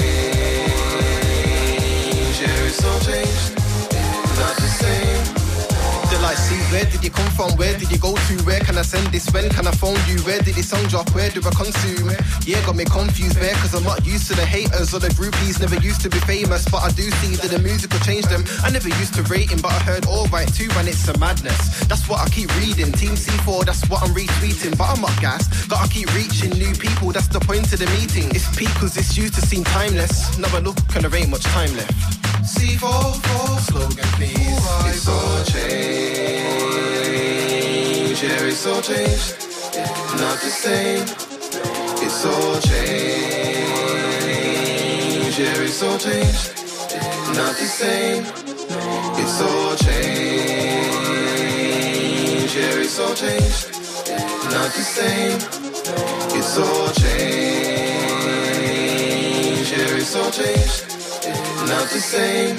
changed, yeah, it's all changed. Not the same. Like, see, where did you come from? Where did you go to? Where can I send this? When can I phone you? Where did the song drop? Where do I consume? Yeah, got me confused there, cause I'm not used to the haters or the groupies. Never used to be famous, but I do see that the music will change them. I never used to rate him, but I heard all right too, and it's a madness. That's what I keep reading. Team C four, that's what I'm retweeting. But I'm not gas, gotta keep reaching new people. That's the point of the meeting. It's peak cause it's used to seem timeless. Now I look and there ain't much time left. C four four slogan please. It's all changed, yeah, it's all changed. Not the same. It's all changed, yeah, it's all changed. Not the same. It's all changed, yeah, it's all changed. Not the same. It's all changed, yeah, it's all changed. Not the same.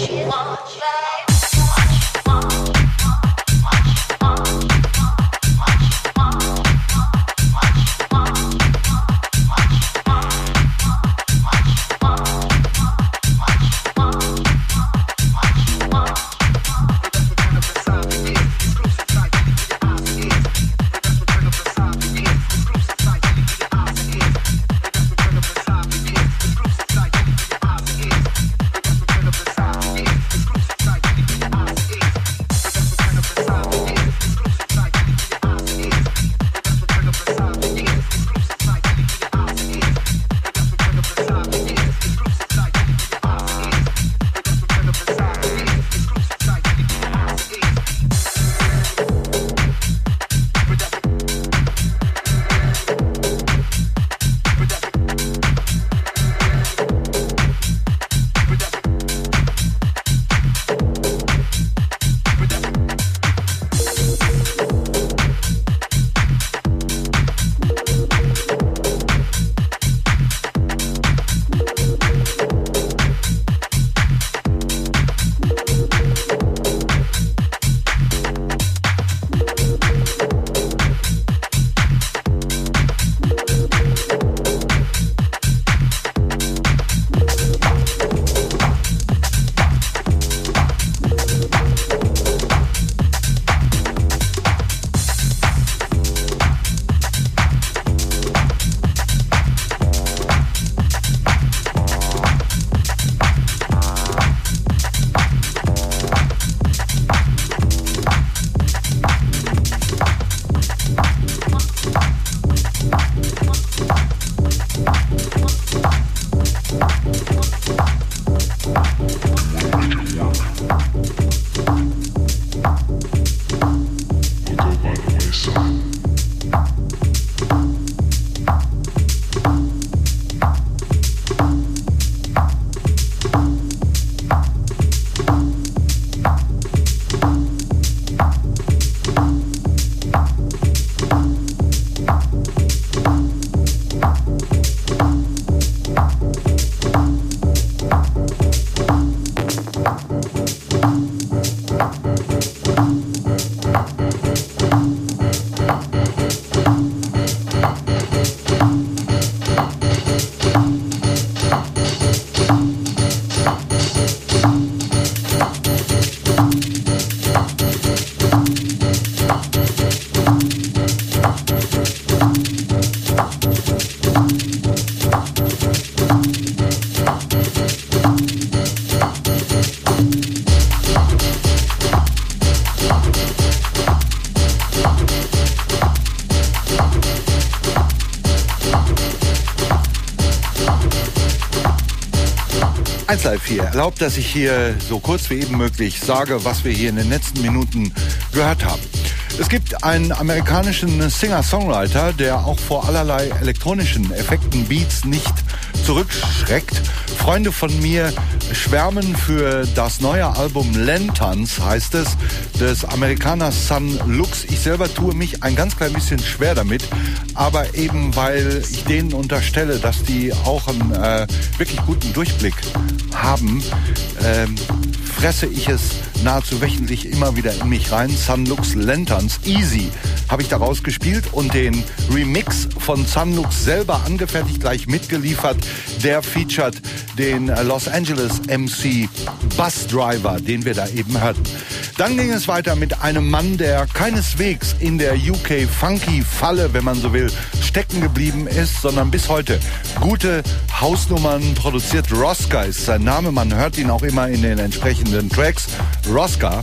eins Live vier erlaubt, dass ich hier so kurz wie eben möglich sage, was wir hier in den letzten Minuten gehört haben. Es gibt einen amerikanischen Singer-Songwriter, der auch vor allerlei elektronischen Effekten, Beats nicht zurückschreckt. Freunde von mir schwärmen für das neue Album Lanterns, heißt es, des Amerikaners Sun Lux. Ich selber tue mich ein ganz klein bisschen schwer damit, aber eben weil ich denen unterstelle, dass die auch einen äh, wirklich guten Durchblick haben, ähm, fresse ich es nahezu wöchentlich immer wieder in mich rein. Sun Lux Lanterns, Easy, habe ich daraus gespielt und den Remix von Sun Lux selber angefertigt, gleich mitgeliefert. Der featured den Los Angeles M C Bus Driver, den wir da eben hörten. Dann ging es weiter mit einem Mann, der keineswegs in der U K-Funky-Falle, wenn man so will, stecken geblieben ist, sondern bis heute gute Hausnummern produziert. Roska ist sein Name, man hört ihn auch immer in den entsprechenden Tracks. Roska.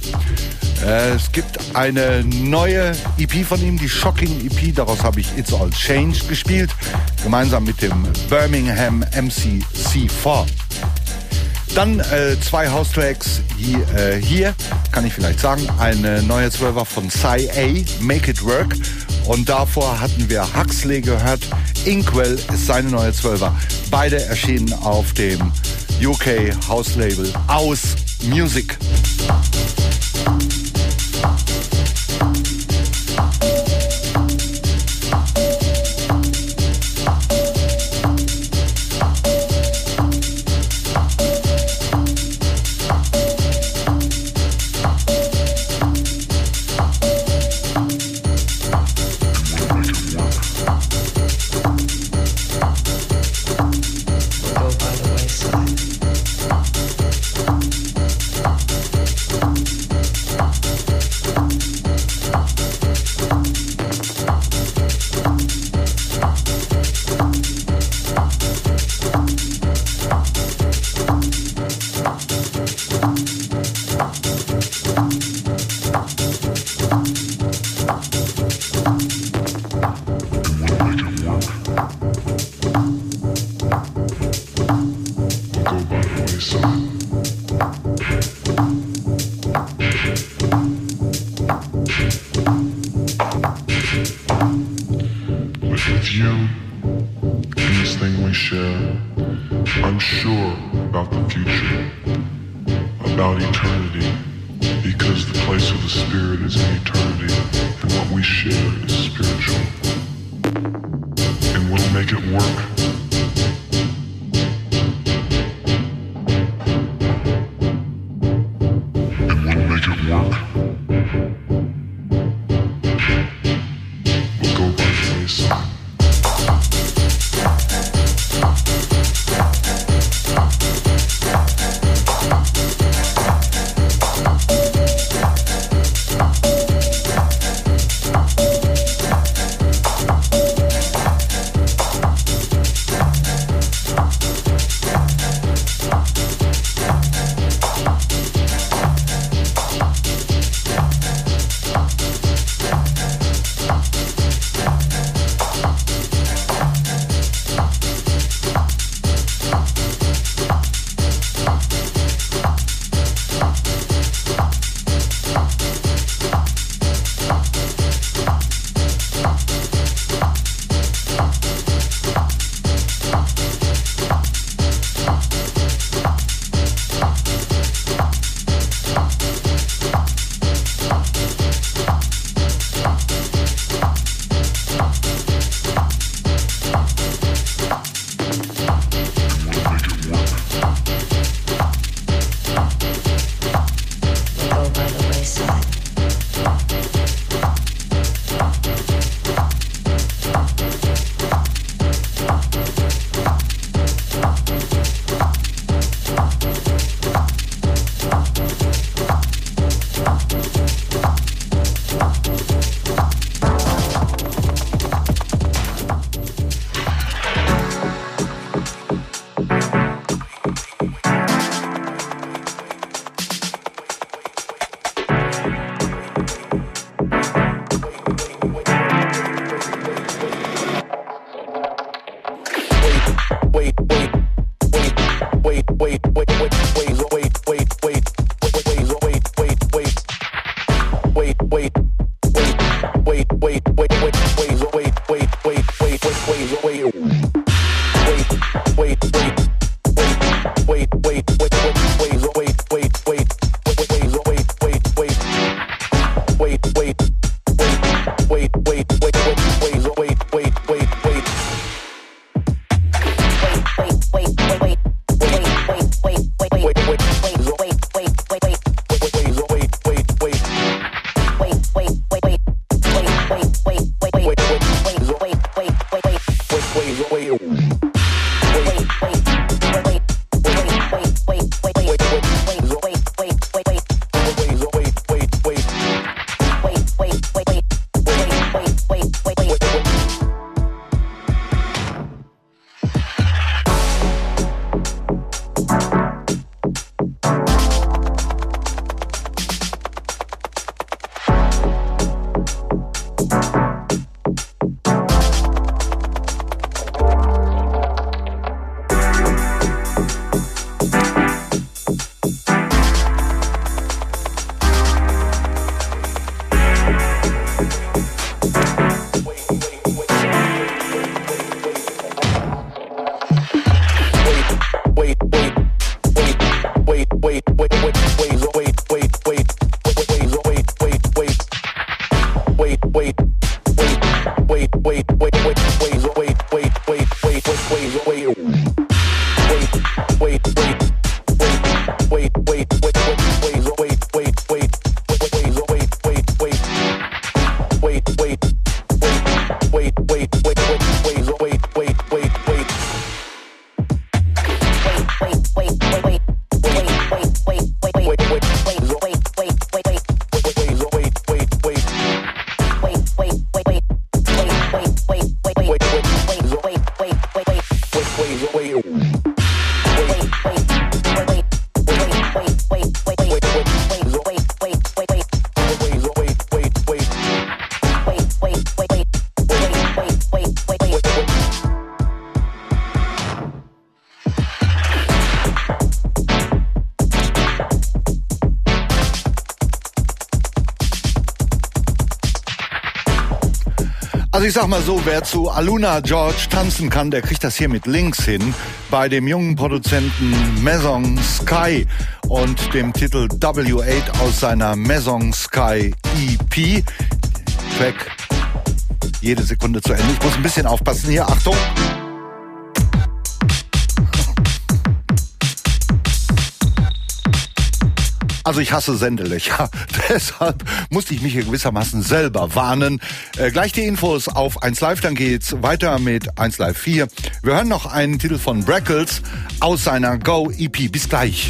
Äh, es gibt eine neue E P von ihm, die Shocking E P, daraus habe ich It's All Changed gespielt, gemeinsam mit dem Birmingham M C C vier. Dann äh, zwei House-Tracks hier, äh, hier, kann ich vielleicht sagen, eine neue Zwölfer von Psy A, Make It Work. Und davor hatten wir Huxley gehört, Inkwell ist seine neue Zwölfer. Beide erschienen auf dem U K House-Label Aus Music. eternity, because the place of the spirit is in eternity, and what we share is spiritual. And we'll make it work. And we'll make it work. We'll go by the wayside. Also ich sag mal so, wer zu Aluna George tanzen kann, der kriegt das hier mit links hin. bei dem jungen Produzenten Maison Sky und dem Titel W acht aus seiner Maison Sky E P. Track jede Sekunde zu Ende. Ich muss ein bisschen aufpassen hier. Achtung! Also ich hasse Sendelöcher, deshalb musste ich mich hier gewissermaßen selber warnen. Äh, gleich die Infos auf eins Live, dann geht's weiter mit eins Live vier. Wir hören noch einen Titel von Brackles aus seiner Go E P. Bis gleich.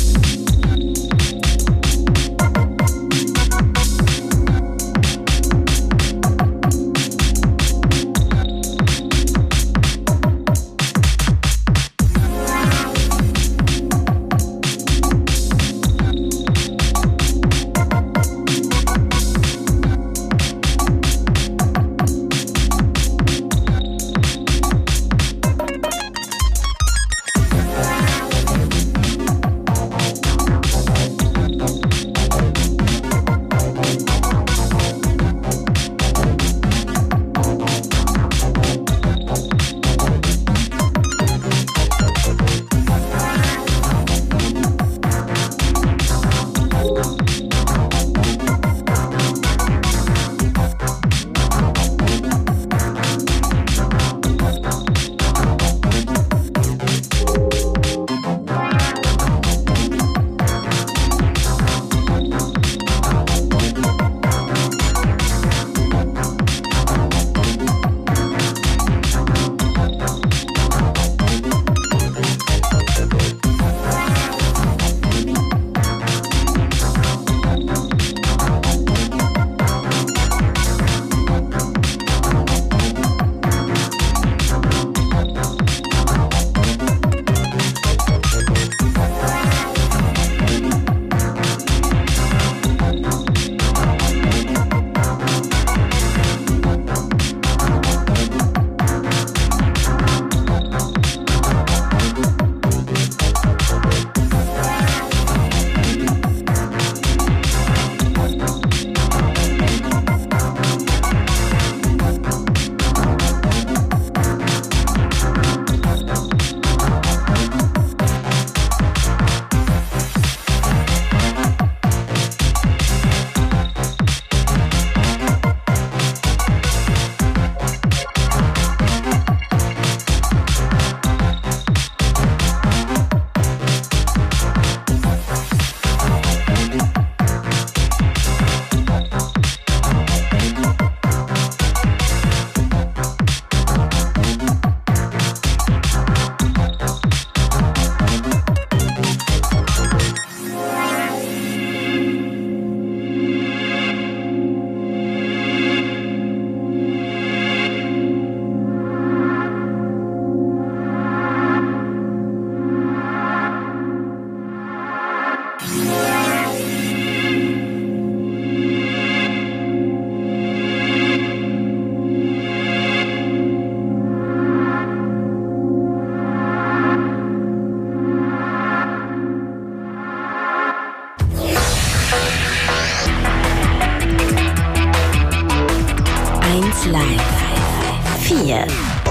vier.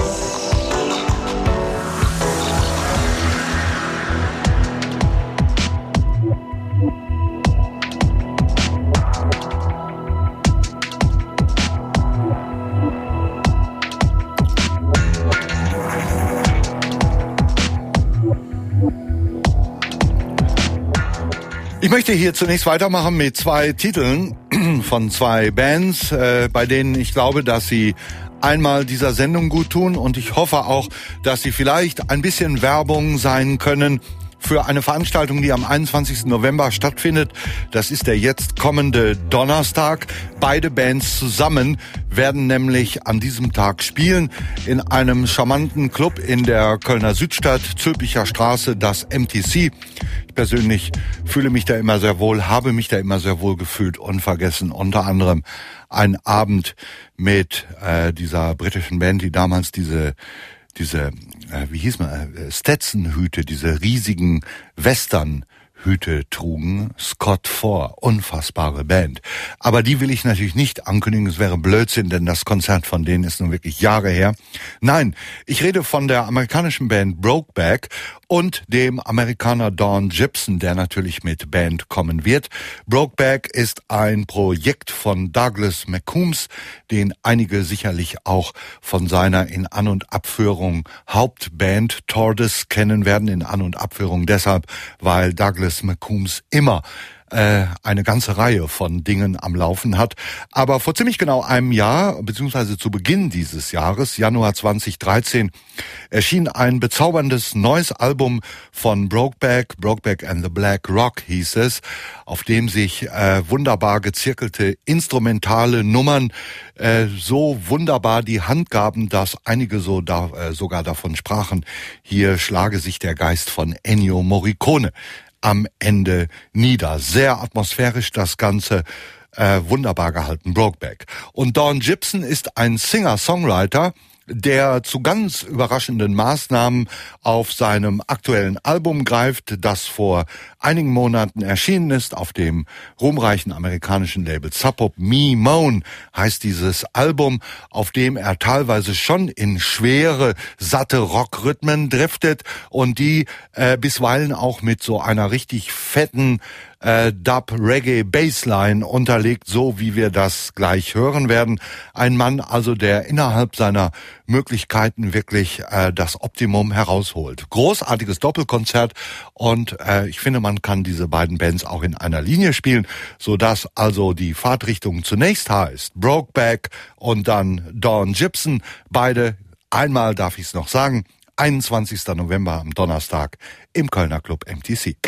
Ich möchte hier zunächst weitermachen mit zwei Titeln von zwei Bands, äh, bei denen ich glaube, dass sie einmal dieser Sendung gut tun, und ich hoffe auch, dass sie vielleicht ein bisschen Werbung sein können für eine Veranstaltung, die am einundzwanzigsten November stattfindet. Das ist der jetzt kommende Donnerstag. Beide Bands zusammen werden nämlich an diesem Tag spielen in einem charmanten Club in der Kölner Südstadt, Zülpicher Straße, das M T C. Ich persönlich fühle mich da immer sehr wohl, habe mich da immer sehr wohl gefühlt, unvergessen. Unter anderem ein Abend mit äh, dieser britischen Band, die damals diese diese, äh, wie hieß man, äh, Stetson-Hüte, diese riesigen Western Hüte trugen, Scott Four, unfassbare Band. Aber die will ich natürlich nicht ankündigen, es wäre Blödsinn, denn das Konzert von denen ist nun wirklich Jahre her. Nein, ich rede von der amerikanischen Band Brokeback und dem Amerikaner Don Gibson, der natürlich mit Band kommen wird. Brokeback ist ein Projekt von Douglas McCombs, den einige sicherlich auch von seiner In- An- und Abführung Hauptband Tortoise kennen werden. In An- und Abführung deshalb, weil Douglas McCombs immer äh, eine ganze Reihe von Dingen am Laufen hat. Aber vor ziemlich genau einem Jahr, beziehungsweise zu Beginn dieses Jahres, Januar zweitausenddreizehn, erschien ein bezauberndes neues Album von Brokeback, Brokeback and the Black Rock hieß es, auf dem sich äh, wunderbar gezirkelte instrumentale Nummern äh, so wunderbar die Hand gaben, dass einige so da, äh, sogar davon sprachen, hier schlage sich der Geist von Ennio Morricone am Ende nieder. Sehr atmosphärisch das Ganze, äh, wunderbar gehalten, Brokeback. Und Don Gibson ist ein Singer-Songwriter, der zu ganz überraschenden Maßnahmen auf seinem aktuellen Album greift, das vor einigen Monaten erschienen ist, auf dem ruhmreichen amerikanischen Label Sub Pop. Me Moan heißt dieses Album, auf dem er teilweise schon in schwere, satte Rockrhythmen driftet und die äh, bisweilen auch mit so einer richtig fetten Äh, Dub, Reggae, Bassline unterlegt, so wie wir das gleich hören werden. Ein Mann also, der innerhalb seiner Möglichkeiten wirklich äh, das Optimum herausholt. Großartiges Doppelkonzert und äh, ich finde, man kann diese beiden Bands auch in einer Linie spielen, sodass also die Fahrtrichtung zunächst heißt Brokeback und dann Don Gibson. Beide, einmal darf ich es noch sagen, einundzwanzigsten November am Donnerstag im Kölner Club M T C.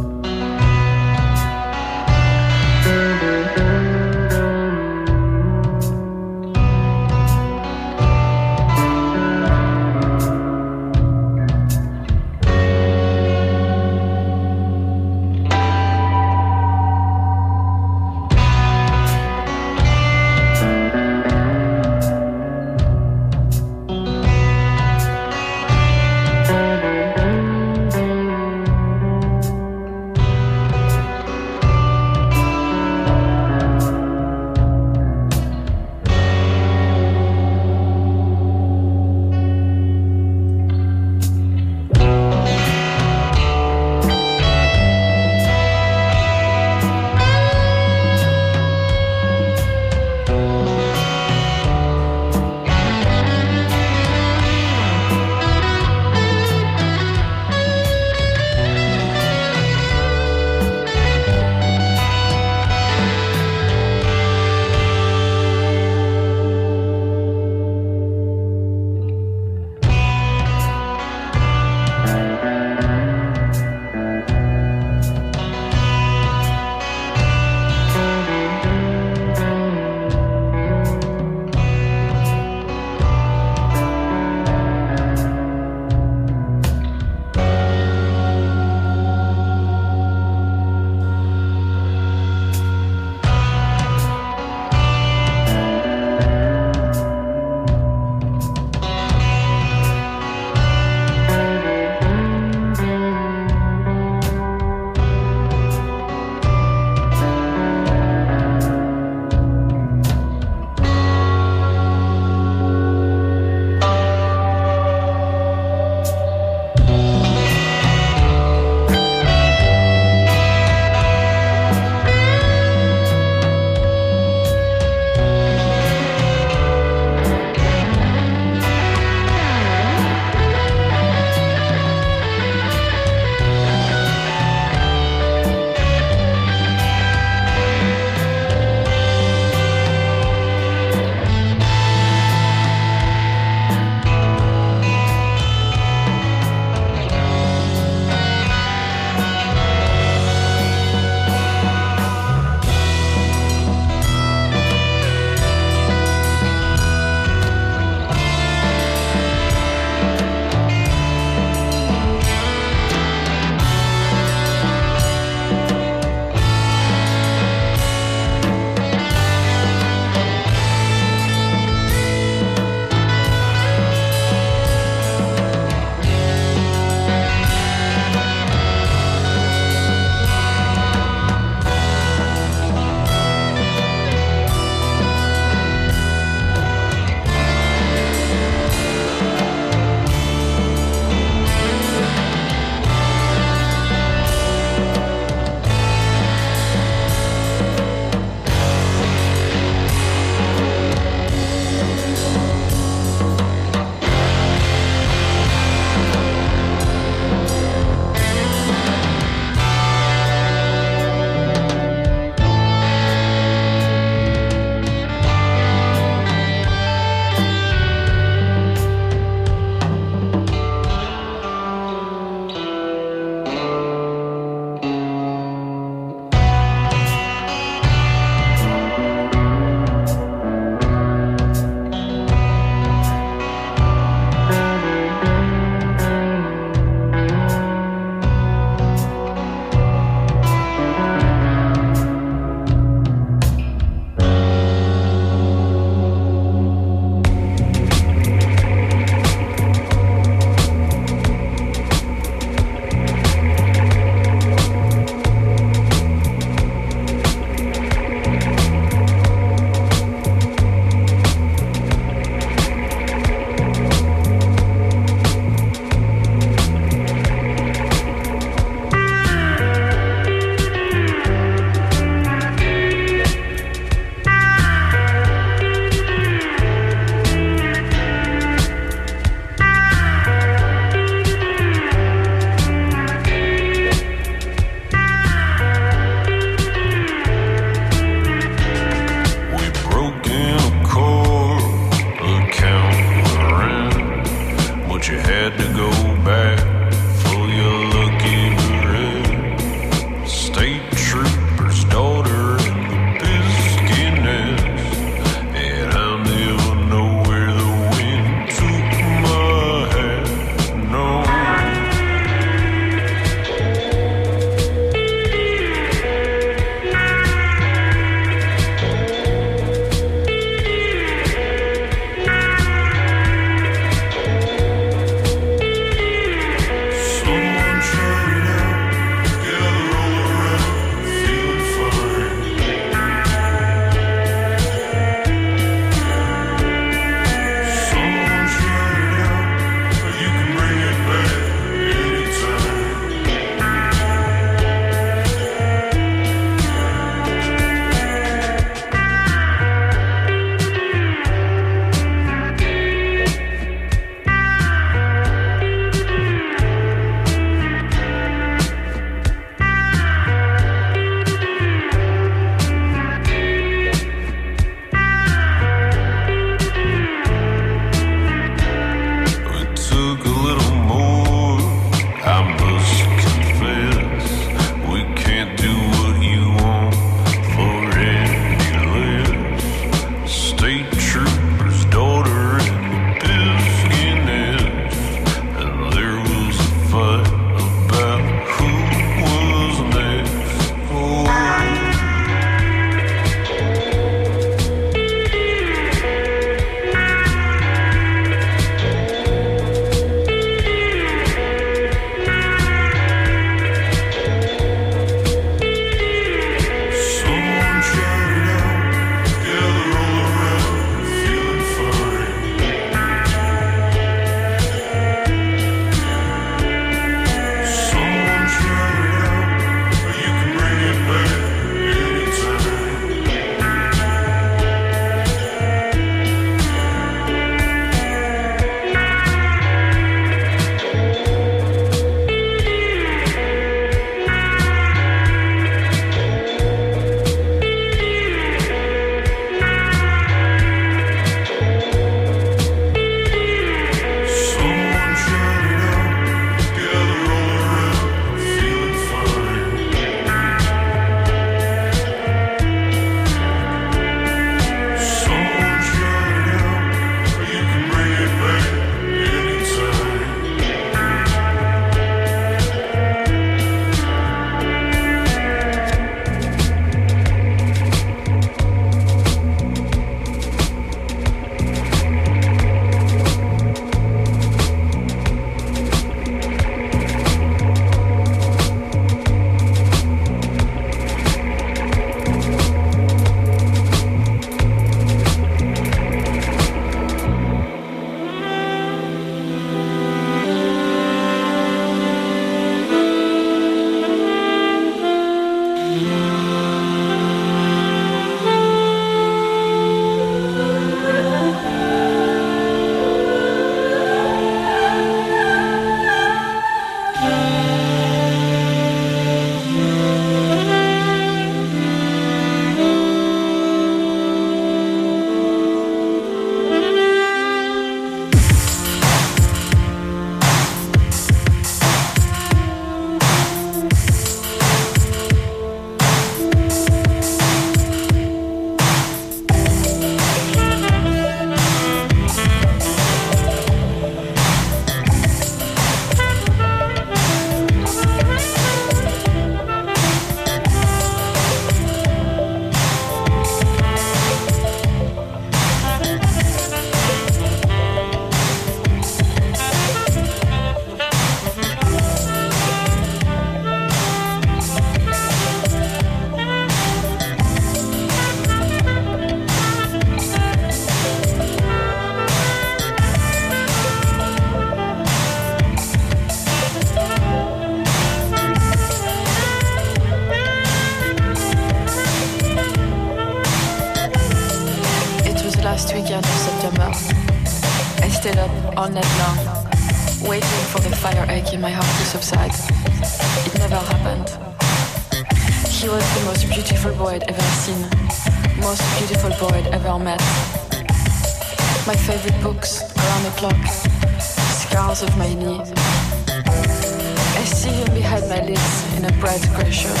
last weekend of September. I stayed up all night long, waiting for the fire ache in my heart to subside. It never happened. He was the most beautiful boy I'd ever seen, most beautiful boy I'd ever met. My favorite books, Around the Clock, Scars of My Knee. I see him behind my lids in a bright grey shirt.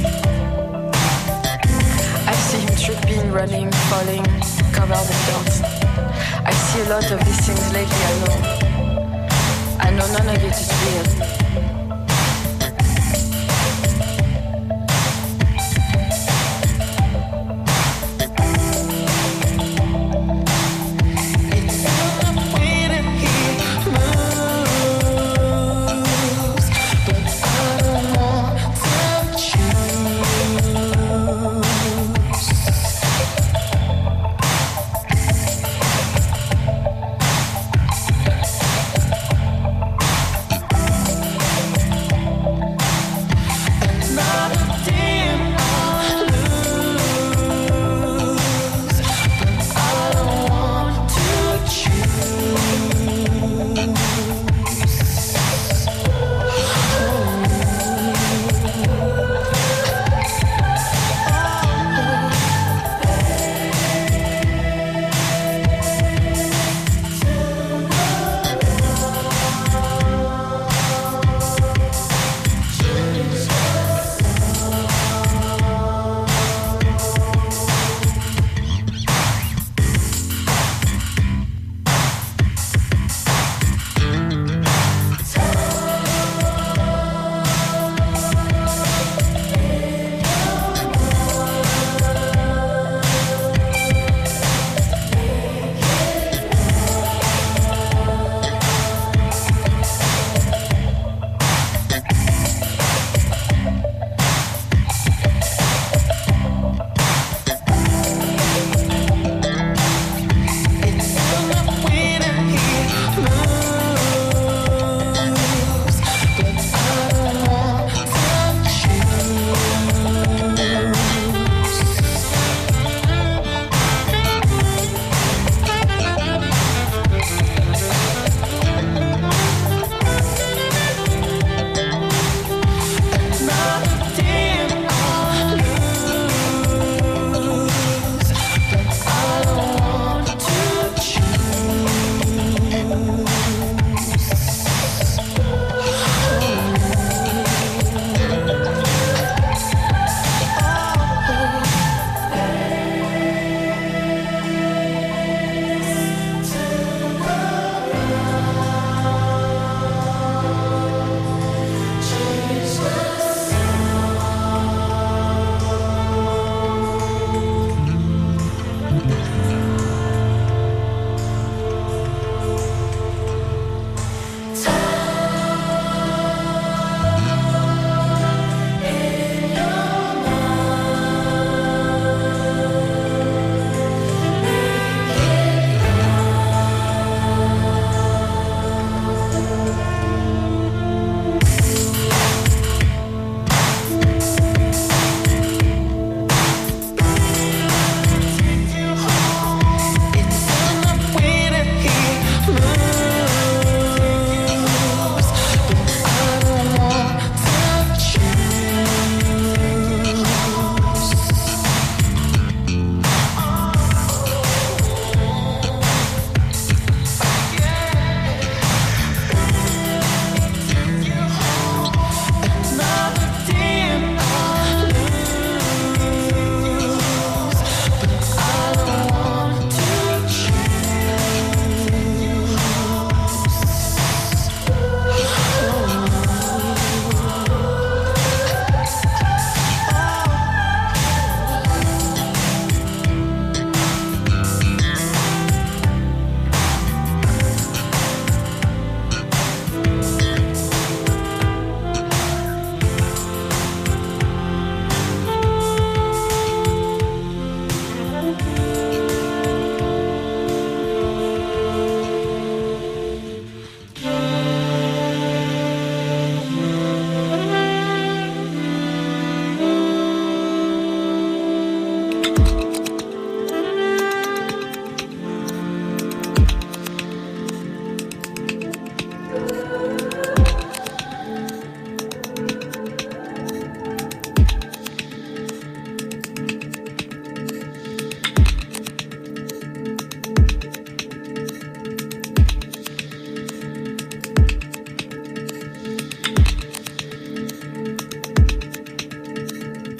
I see him tripping, running, falling, covered in dirt. I see a lot of these things lately, I know. I know none of it is real.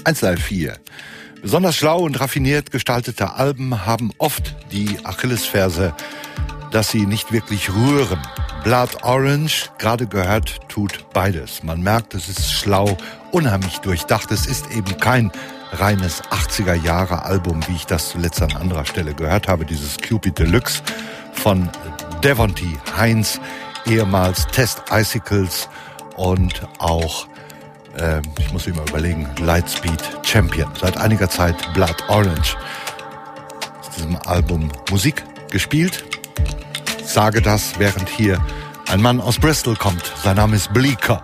eins Live vier. Besonders schlau und raffiniert gestaltete Alben haben oft die Achillesferse, dass sie nicht wirklich rühren. Blood Orange, gerade gehört, tut beides. Man merkt, es ist schlau, unheimlich durchdacht. Es ist eben kein reines achtziger Jahre Album, wie ich das zuletzt an anderer Stelle gehört habe. Dieses Cupid Deluxe von Devonte Heinz, ehemals Test Icicles und auch, äh, ich muss immer überlegen, Lightspeed Champion. Seit einiger Zeit Blood Orange. Aus diesem Album Musik gespielt. Ich sage das, während hier ein Mann aus Bristol kommt. Sein Name ist Bleecker.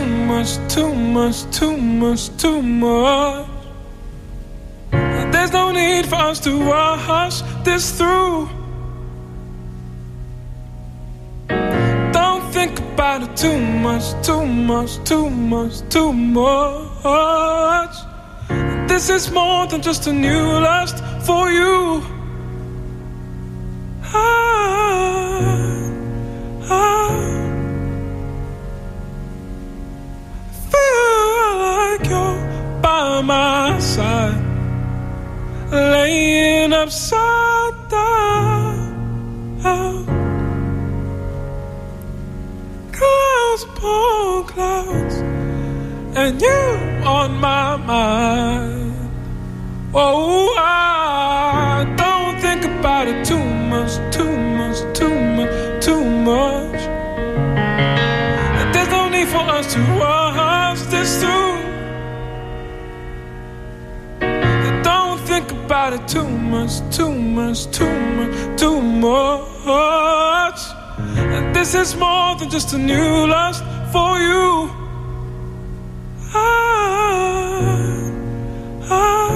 much, too much, too much, too much. There's no need for us to rush this through. Don't think about it too much, too much, too much, too much. This is more than just a new lust for you. Ah, ah. Feel like you're by my side, laying upside down. Clouds upon clouds, and you on my mind. Oh, I don't think about it too much, too much, too much, too much. There's no need for us to rush this through. Don't think about it too much, too much, too much, too much. And this is more than just a new lust for you. Ah, ah.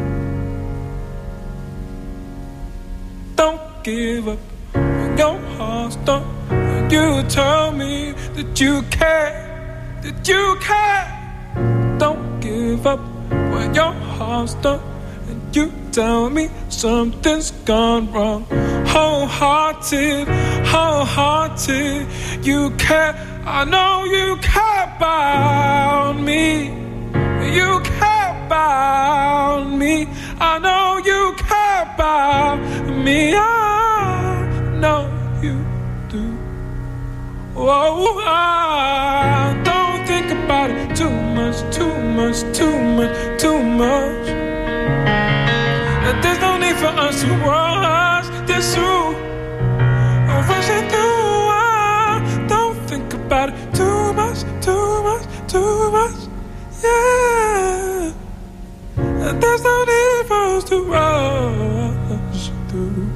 Don't give up when your heart's done. When you tell me that you care, that you care. Don't give up when your heart's done. And you tell me something's gone wrong. Wholehearted, wholehearted, you care. I know you care about me. You care about me. I know you care about me. I know you do. Oh, I don't think about it too much, too much, too much, too much. There's no need for us to rush this through. Rush it through. I don't think about it too much, too much, too much. Yeah. There's no need for us to rush through.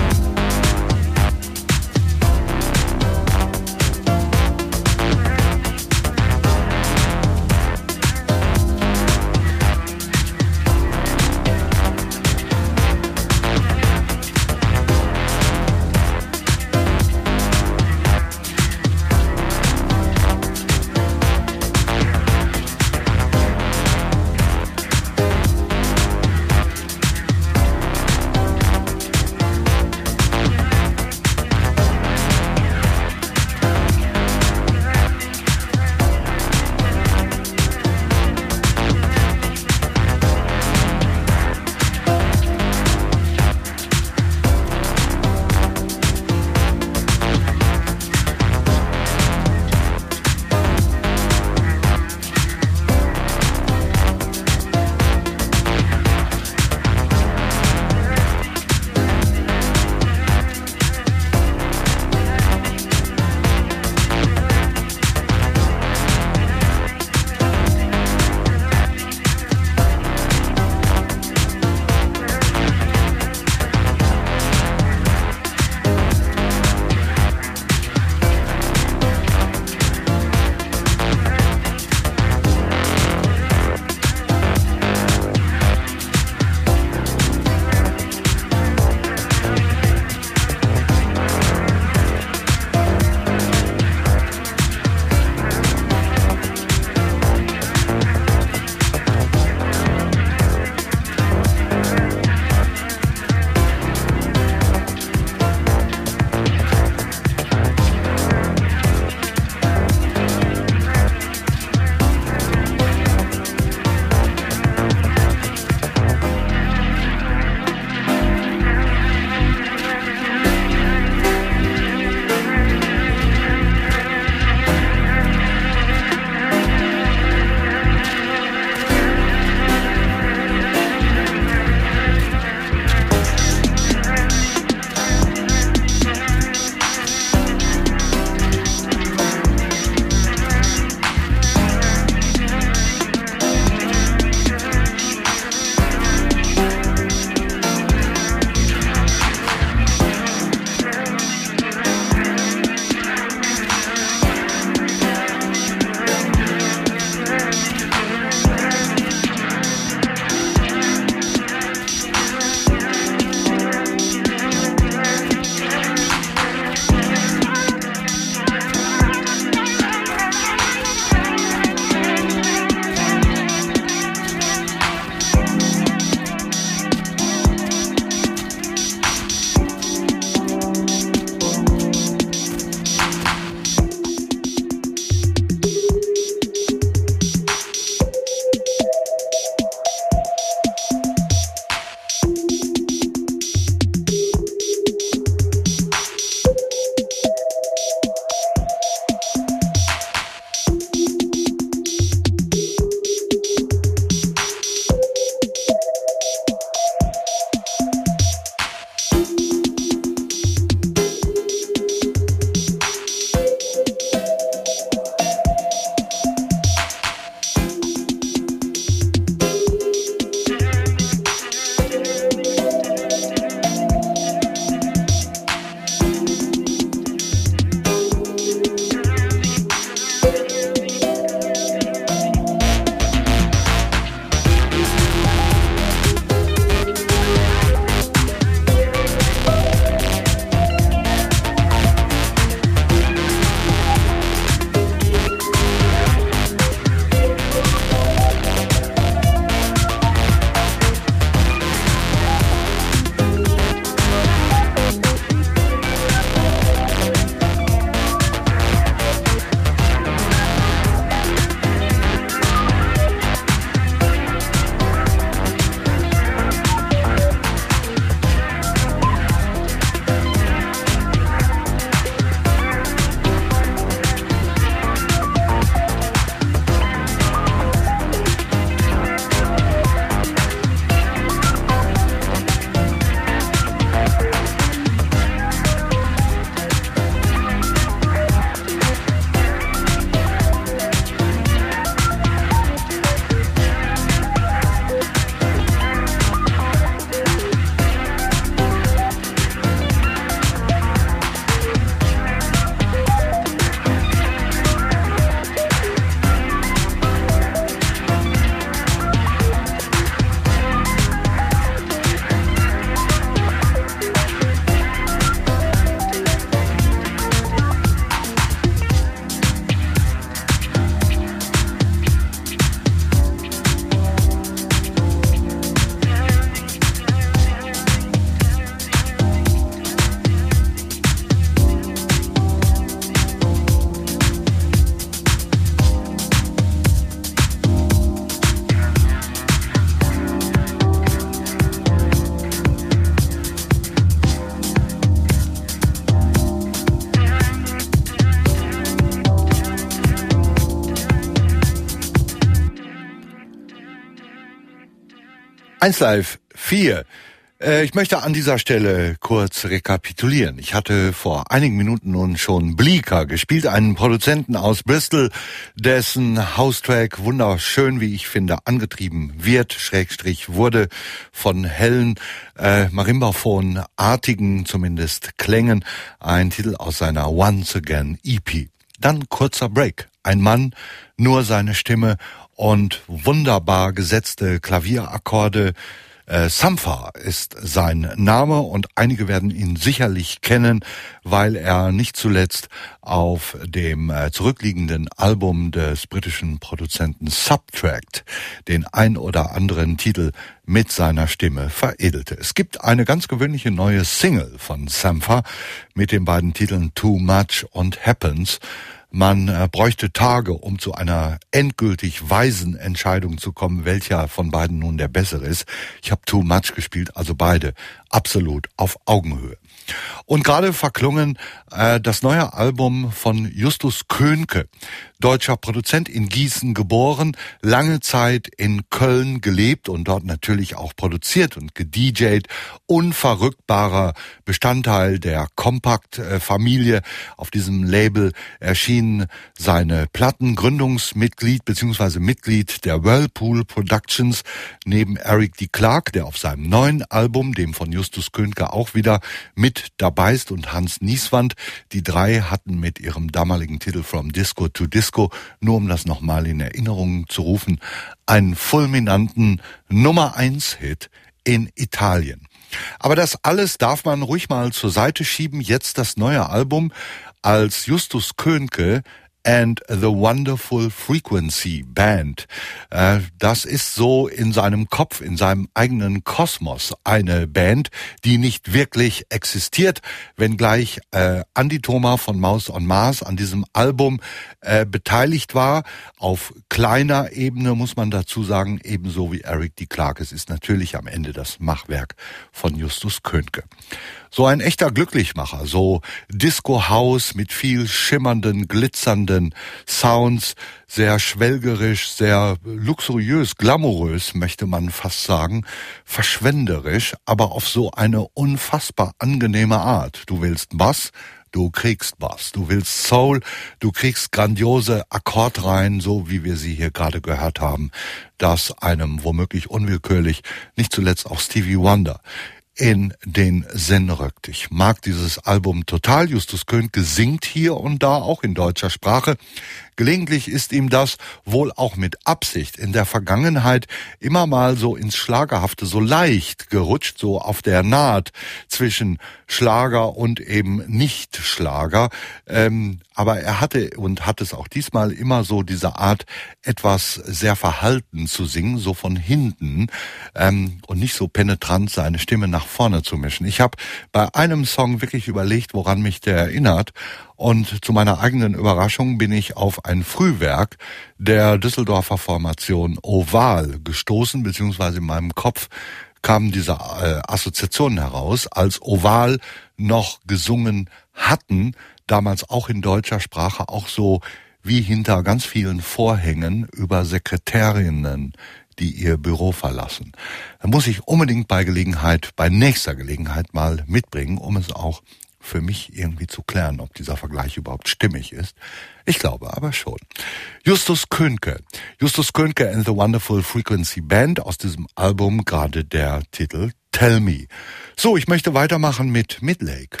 eins Live vier. Äh, ich möchte an dieser Stelle kurz rekapitulieren. Ich hatte vor einigen Minuten nun schon Bleecker gespielt, einen Produzenten aus Bristol, dessen House-Track wunderschön, wie ich finde, angetrieben wird, Schrägstrich wurde von hellen, äh, Marimbaphon-artigen, zumindest Klängen, ein Titel aus seiner Once Again E P. Dann kurzer Break. Ein Mann, nur seine Stimme und wunderbar gesetzte Klavierakkorde. Äh, Sampha ist sein Name und einige werden ihn sicherlich kennen, weil er nicht zuletzt auf dem äh, zurückliegenden Album des britischen Produzenten Subtract den ein oder anderen Titel mit seiner Stimme veredelte. Es gibt eine ganz gewöhnliche neue Single von Sampha mit den beiden Titeln Too Much und Happens. Man äh, bräuchte Tage, um zu einer endgültig weisen Entscheidung zu kommen, welcher von beiden nun der bessere ist. Ich habe Too Much gespielt, also beide absolut auf Augenhöhe. Und gerade verklungen äh, das neue Album von Justus Könke, deutscher Produzent, in Gießen geboren, lange Zeit in Köln gelebt und dort natürlich auch produziert und gedjayt, unverrückbarer Bestandteil der Compact-Familie. Auf diesem Label erschienen seine Platten, Gründungsmitglied bzw. Mitglied der Whirlpool Productions, neben Eric D. Clark, der auf seinem neuen Album, dem von Justus Könke auch wieder mit dabei ist, und Hans Nieswand. Die drei hatten mit ihrem damaligen Titel From Disco to Disco, nur um das nochmal in Erinnerung zu rufen, einen fulminanten Nummer eins Hit in Italien. Aber das alles darf man ruhig mal zur Seite schieben. Jetzt das neue Album als Justus Könke and the Wonderful Frequency Band. Äh, das ist so in seinem Kopf, in seinem eigenen Kosmos eine Band, die nicht wirklich existiert, wenngleich äh, Andi Thoma von Maus on Mars an diesem Album äh, beteiligt war. Auf kleiner Ebene muss man dazu sagen, ebenso wie Eric D. Clark. Es ist natürlich am Ende das Machwerk von Justus Könke. So ein echter Glücklichmacher, so Disco House mit viel schimmernden, glitzernden Sounds, sehr schwelgerisch, sehr luxuriös, glamourös, möchte man fast sagen, verschwenderisch, aber auf so eine unfassbar angenehme Art. Du willst Bass, du kriegst Bass. Du willst Soul, du kriegst grandiose Akkordreihen, so wie wir sie hier gerade gehört haben, das einem womöglich unwillkürlich, nicht zuletzt auch Stevie Wonder, in den Sinn rückt. Ich mag dieses Album total. Justus Könke singt hier und da auch in deutscher Sprache. Gelegentlich ist ihm das wohl auch mit Absicht in der Vergangenheit immer mal so ins Schlagerhafte, so leicht gerutscht, so auf der Naht zwischen Schlager und eben Nicht-Schlager. Ähm, aber er hatte und hat es auch diesmal immer so diese Art, etwas sehr verhalten zu singen, so von hinten, ähm, und nicht so penetrant seine Stimme nach vorne zu mischen. Ich habe bei einem Song wirklich überlegt, woran mich der erinnert. Und zu meiner eigenen Überraschung bin ich auf ein Frühwerk der Düsseldorfer Formation Oval gestoßen, beziehungsweise in meinem Kopf kamen diese äh, Assoziationen heraus, als Oval noch gesungen hatten, damals auch in deutscher Sprache, auch so wie hinter ganz vielen Vorhängen über Sekretärinnen, die ihr Büro verlassen. Da muss ich unbedingt bei Gelegenheit, bei nächster Gelegenheit mal mitbringen, um es auch für mich irgendwie zu klären, ob dieser Vergleich überhaupt stimmig ist. Ich glaube aber schon. Justus Könke. Justus Könke and the Wonderful Frequency Band, aus diesem Album gerade der Titel Tell Me. So, ich möchte weitermachen mit Midlake.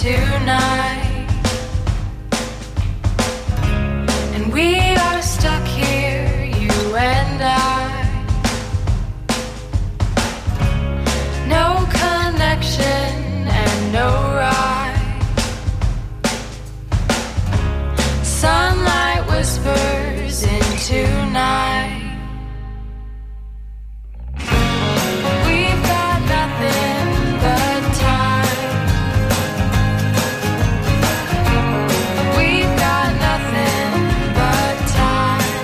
tonight, and we are stuck here, you and I. No connection and no ride. Sunlight whispers into night. We've got nothing but time. We've got nothing but time.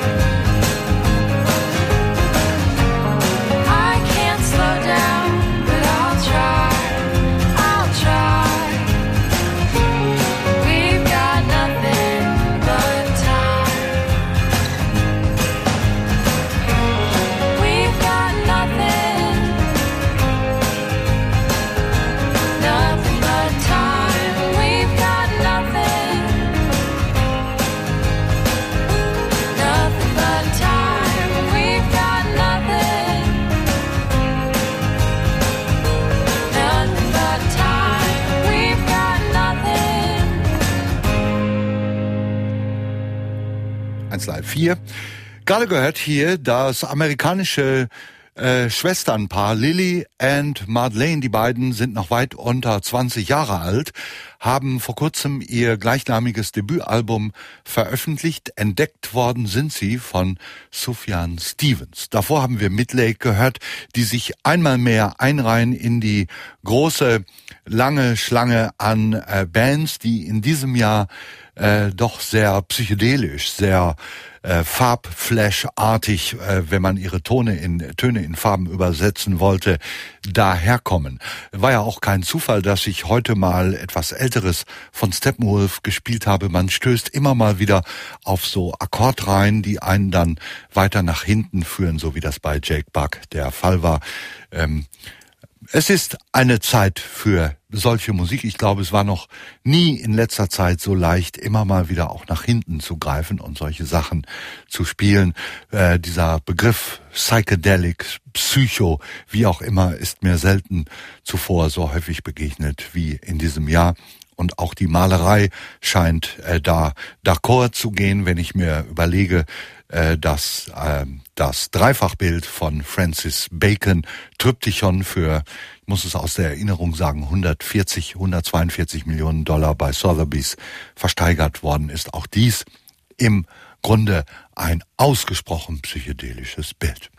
I can't slow down, but I'll try. I'll try. We've got nothing but time. We've got nothing, nothing but time. We've got nothing, nothing but time. We've got nothing, nothing but time. We've got nothing. eins Live vier. Gerade gehört hier das amerikanische äh, Schwesternpaar Lily and Madeleine. Die beiden sind noch weit unter zwanzig Jahre alt, haben vor kurzem ihr gleichnamiges Debütalbum veröffentlicht. Entdeckt worden sind sie von Sufjan Stevens. Davor haben wir Midlake gehört, die sich einmal mehr einreihen in die große, lange Schlange an äh, Bands, die in diesem Jahr äh, doch sehr psychedelisch, sehr äh, Farbflash-artig, äh, wenn man ihre Tone in, Töne in Farben übersetzen wollte, daherkommen. War ja auch kein Zufall, dass ich heute mal etwas Älteres von Steppenwolf gespielt habe. Man stößt immer mal wieder auf so Akkordreihen, die einen dann weiter nach hinten führen, so wie das bei Jake Buck der Fall war. Ähm, Es ist eine Zeit für solche Musik. Ich glaube, es war noch nie in letzter Zeit so leicht, immer mal wieder auch nach hinten zu greifen und solche Sachen zu spielen. Äh, dieser Begriff Psychedelic, Psycho, wie auch immer, ist mir selten zuvor so häufig begegnet wie in diesem Jahr. Und auch die Malerei scheint äh, da d'accord zu gehen, wenn ich mir überlege, äh, dass äh, das Dreifachbild von Francis Bacon, Tryptychon, für, ich muss es aus der Erinnerung sagen, hundertvierzig, hundertzweiundvierzig Millionen Dollar bei Sotheby's versteigert worden ist. Auch dies im Grunde ein ausgesprochen psychedelisches Bild.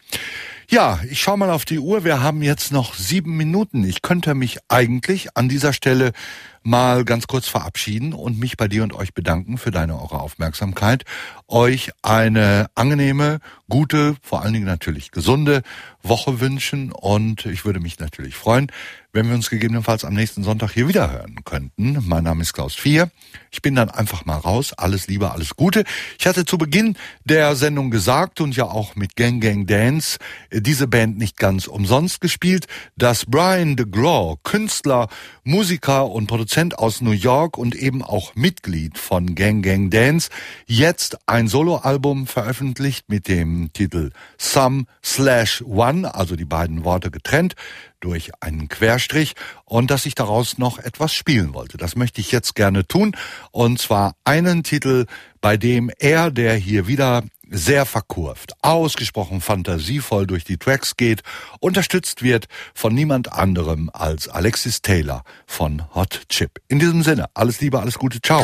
Ja, ich schaue mal auf die Uhr. Wir haben jetzt noch sieben Minuten. Ich könnte mich eigentlich an dieser Stelle mal ganz kurz verabschieden und mich bei dir und euch bedanken für deine, eure Aufmerksamkeit. Euch eine angenehme, gute, vor allen Dingen natürlich gesunde Woche wünschen, und ich würde mich natürlich freuen, wenn wir uns gegebenenfalls am nächsten Sonntag hier wieder hören könnten. Mein Name ist Klaus Vier. Ich bin dann einfach mal raus. Alles Liebe, alles Gute. Ich hatte zu Beginn der Sendung gesagt und ja auch mit Gang Gang Dance diese Band nicht ganz umsonst gespielt, dass Brian DeGraw, Künstler, Musiker und Produzent aus New York und eben auch Mitglied von Gang Gang Dance, jetzt ein Soloalbum veröffentlicht mit dem Titel Some Slash One, also die beiden Worte getrennt durch einen Querstrich, und dass ich daraus noch etwas spielen wollte. Das möchte ich jetzt gerne tun, und zwar einen Titel, bei dem er, der hier wieder sehr verkurvt, ausgesprochen fantasievoll durch die Tracks geht, unterstützt wird von niemand anderem als Alexis Taylor von Hot Chip. In diesem Sinne, alles Liebe, alles Gute, ciao.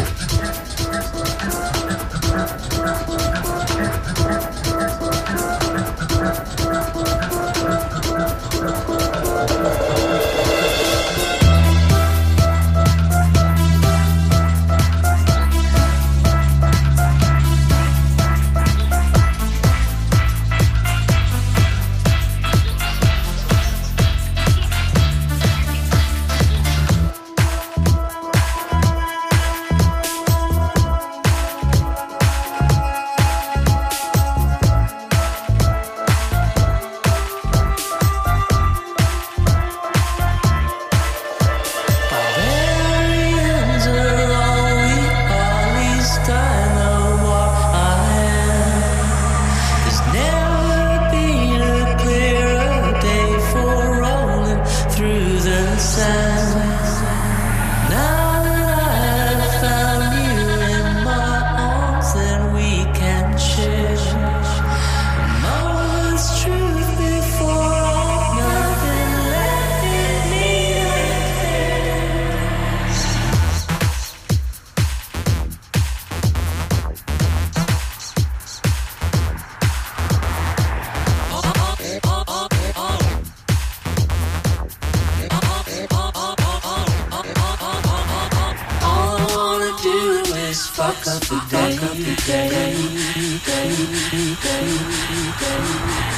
fuck up the day.